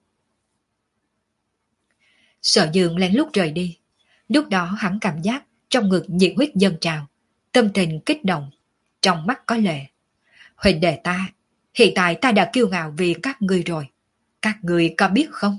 Sở Dương lén lút rời đi. Lúc đó hắn cảm giác trong ngực nhiệt huyết dâng trào, tâm tình kích động, trong mắt có lệ. Huynh đệ ta, hiện tại ta đã kiêu ngạo vì các ngươi rồi. Các ngươi có biết không?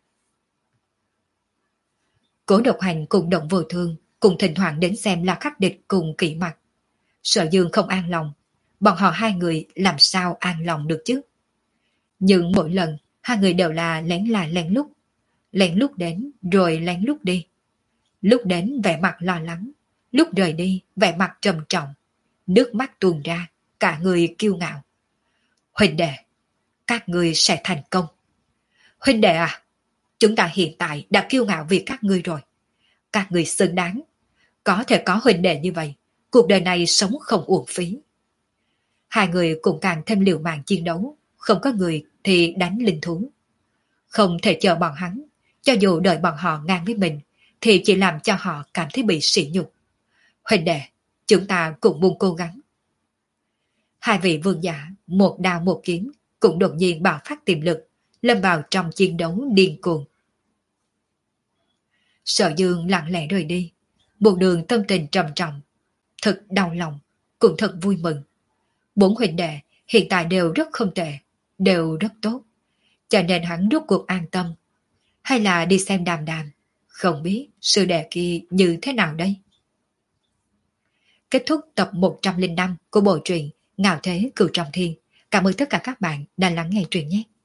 Cố Độc Hành cùng Động Vô Thương cùng thỉnh thoảng đến xem La Khắc Địch cùng Kỷ Mặc. Sở Dương không an lòng, bọn họ hai người làm sao an lòng được chứ? Nhưng mỗi lần hai người đều là lén là lén lút, lén lút đến rồi lén lút đi. Lúc đến vẻ mặt lo lắng, lúc rời đi vẻ mặt trầm trọng, nước mắt tuôn ra, cả người kiêu ngạo. Huynh đệ, các ngươi sẽ thành công. Huynh đệ à, chúng ta hiện tại đã kiêu ngạo vì các ngươi rồi. Các ngươi xứng đáng. Có thể có huynh đệ như vậy, cuộc đời này sống không uổng phí. Hai người cũng càng thêm liều mạng chiến đấu, không có người thì đánh linh thú. Không thể chờ bọn hắn, cho dù đợi bọn họ ngang với mình, thì chỉ làm cho họ cảm thấy bị sỉ nhục. Huynh đệ, chúng ta cũng muốn cố gắng. Hai vị vương giả, một đao một kiếm, cũng đột nhiên bạo phát tiềm lực, lâm vào trong chiến đấu điên cuồng. Sở Dương lặng lẽ rời đi, một đường tâm tình trầm trọng, thật đau lòng, cũng thật vui mừng. Bốn huynh đệ hiện tại đều rất không tệ, đều rất tốt, cho nên hắn rốt cuộc an tâm. Hay là đi xem Đàm Đàm, không biết sư đệ kia như thế nào đây? Kết thúc tập một trăm lẻ năm của bộ truyện Ngạo Thế Cửu Trọng Thiên. Cảm ơn tất cả các bạn đã lắng nghe truyện nhé.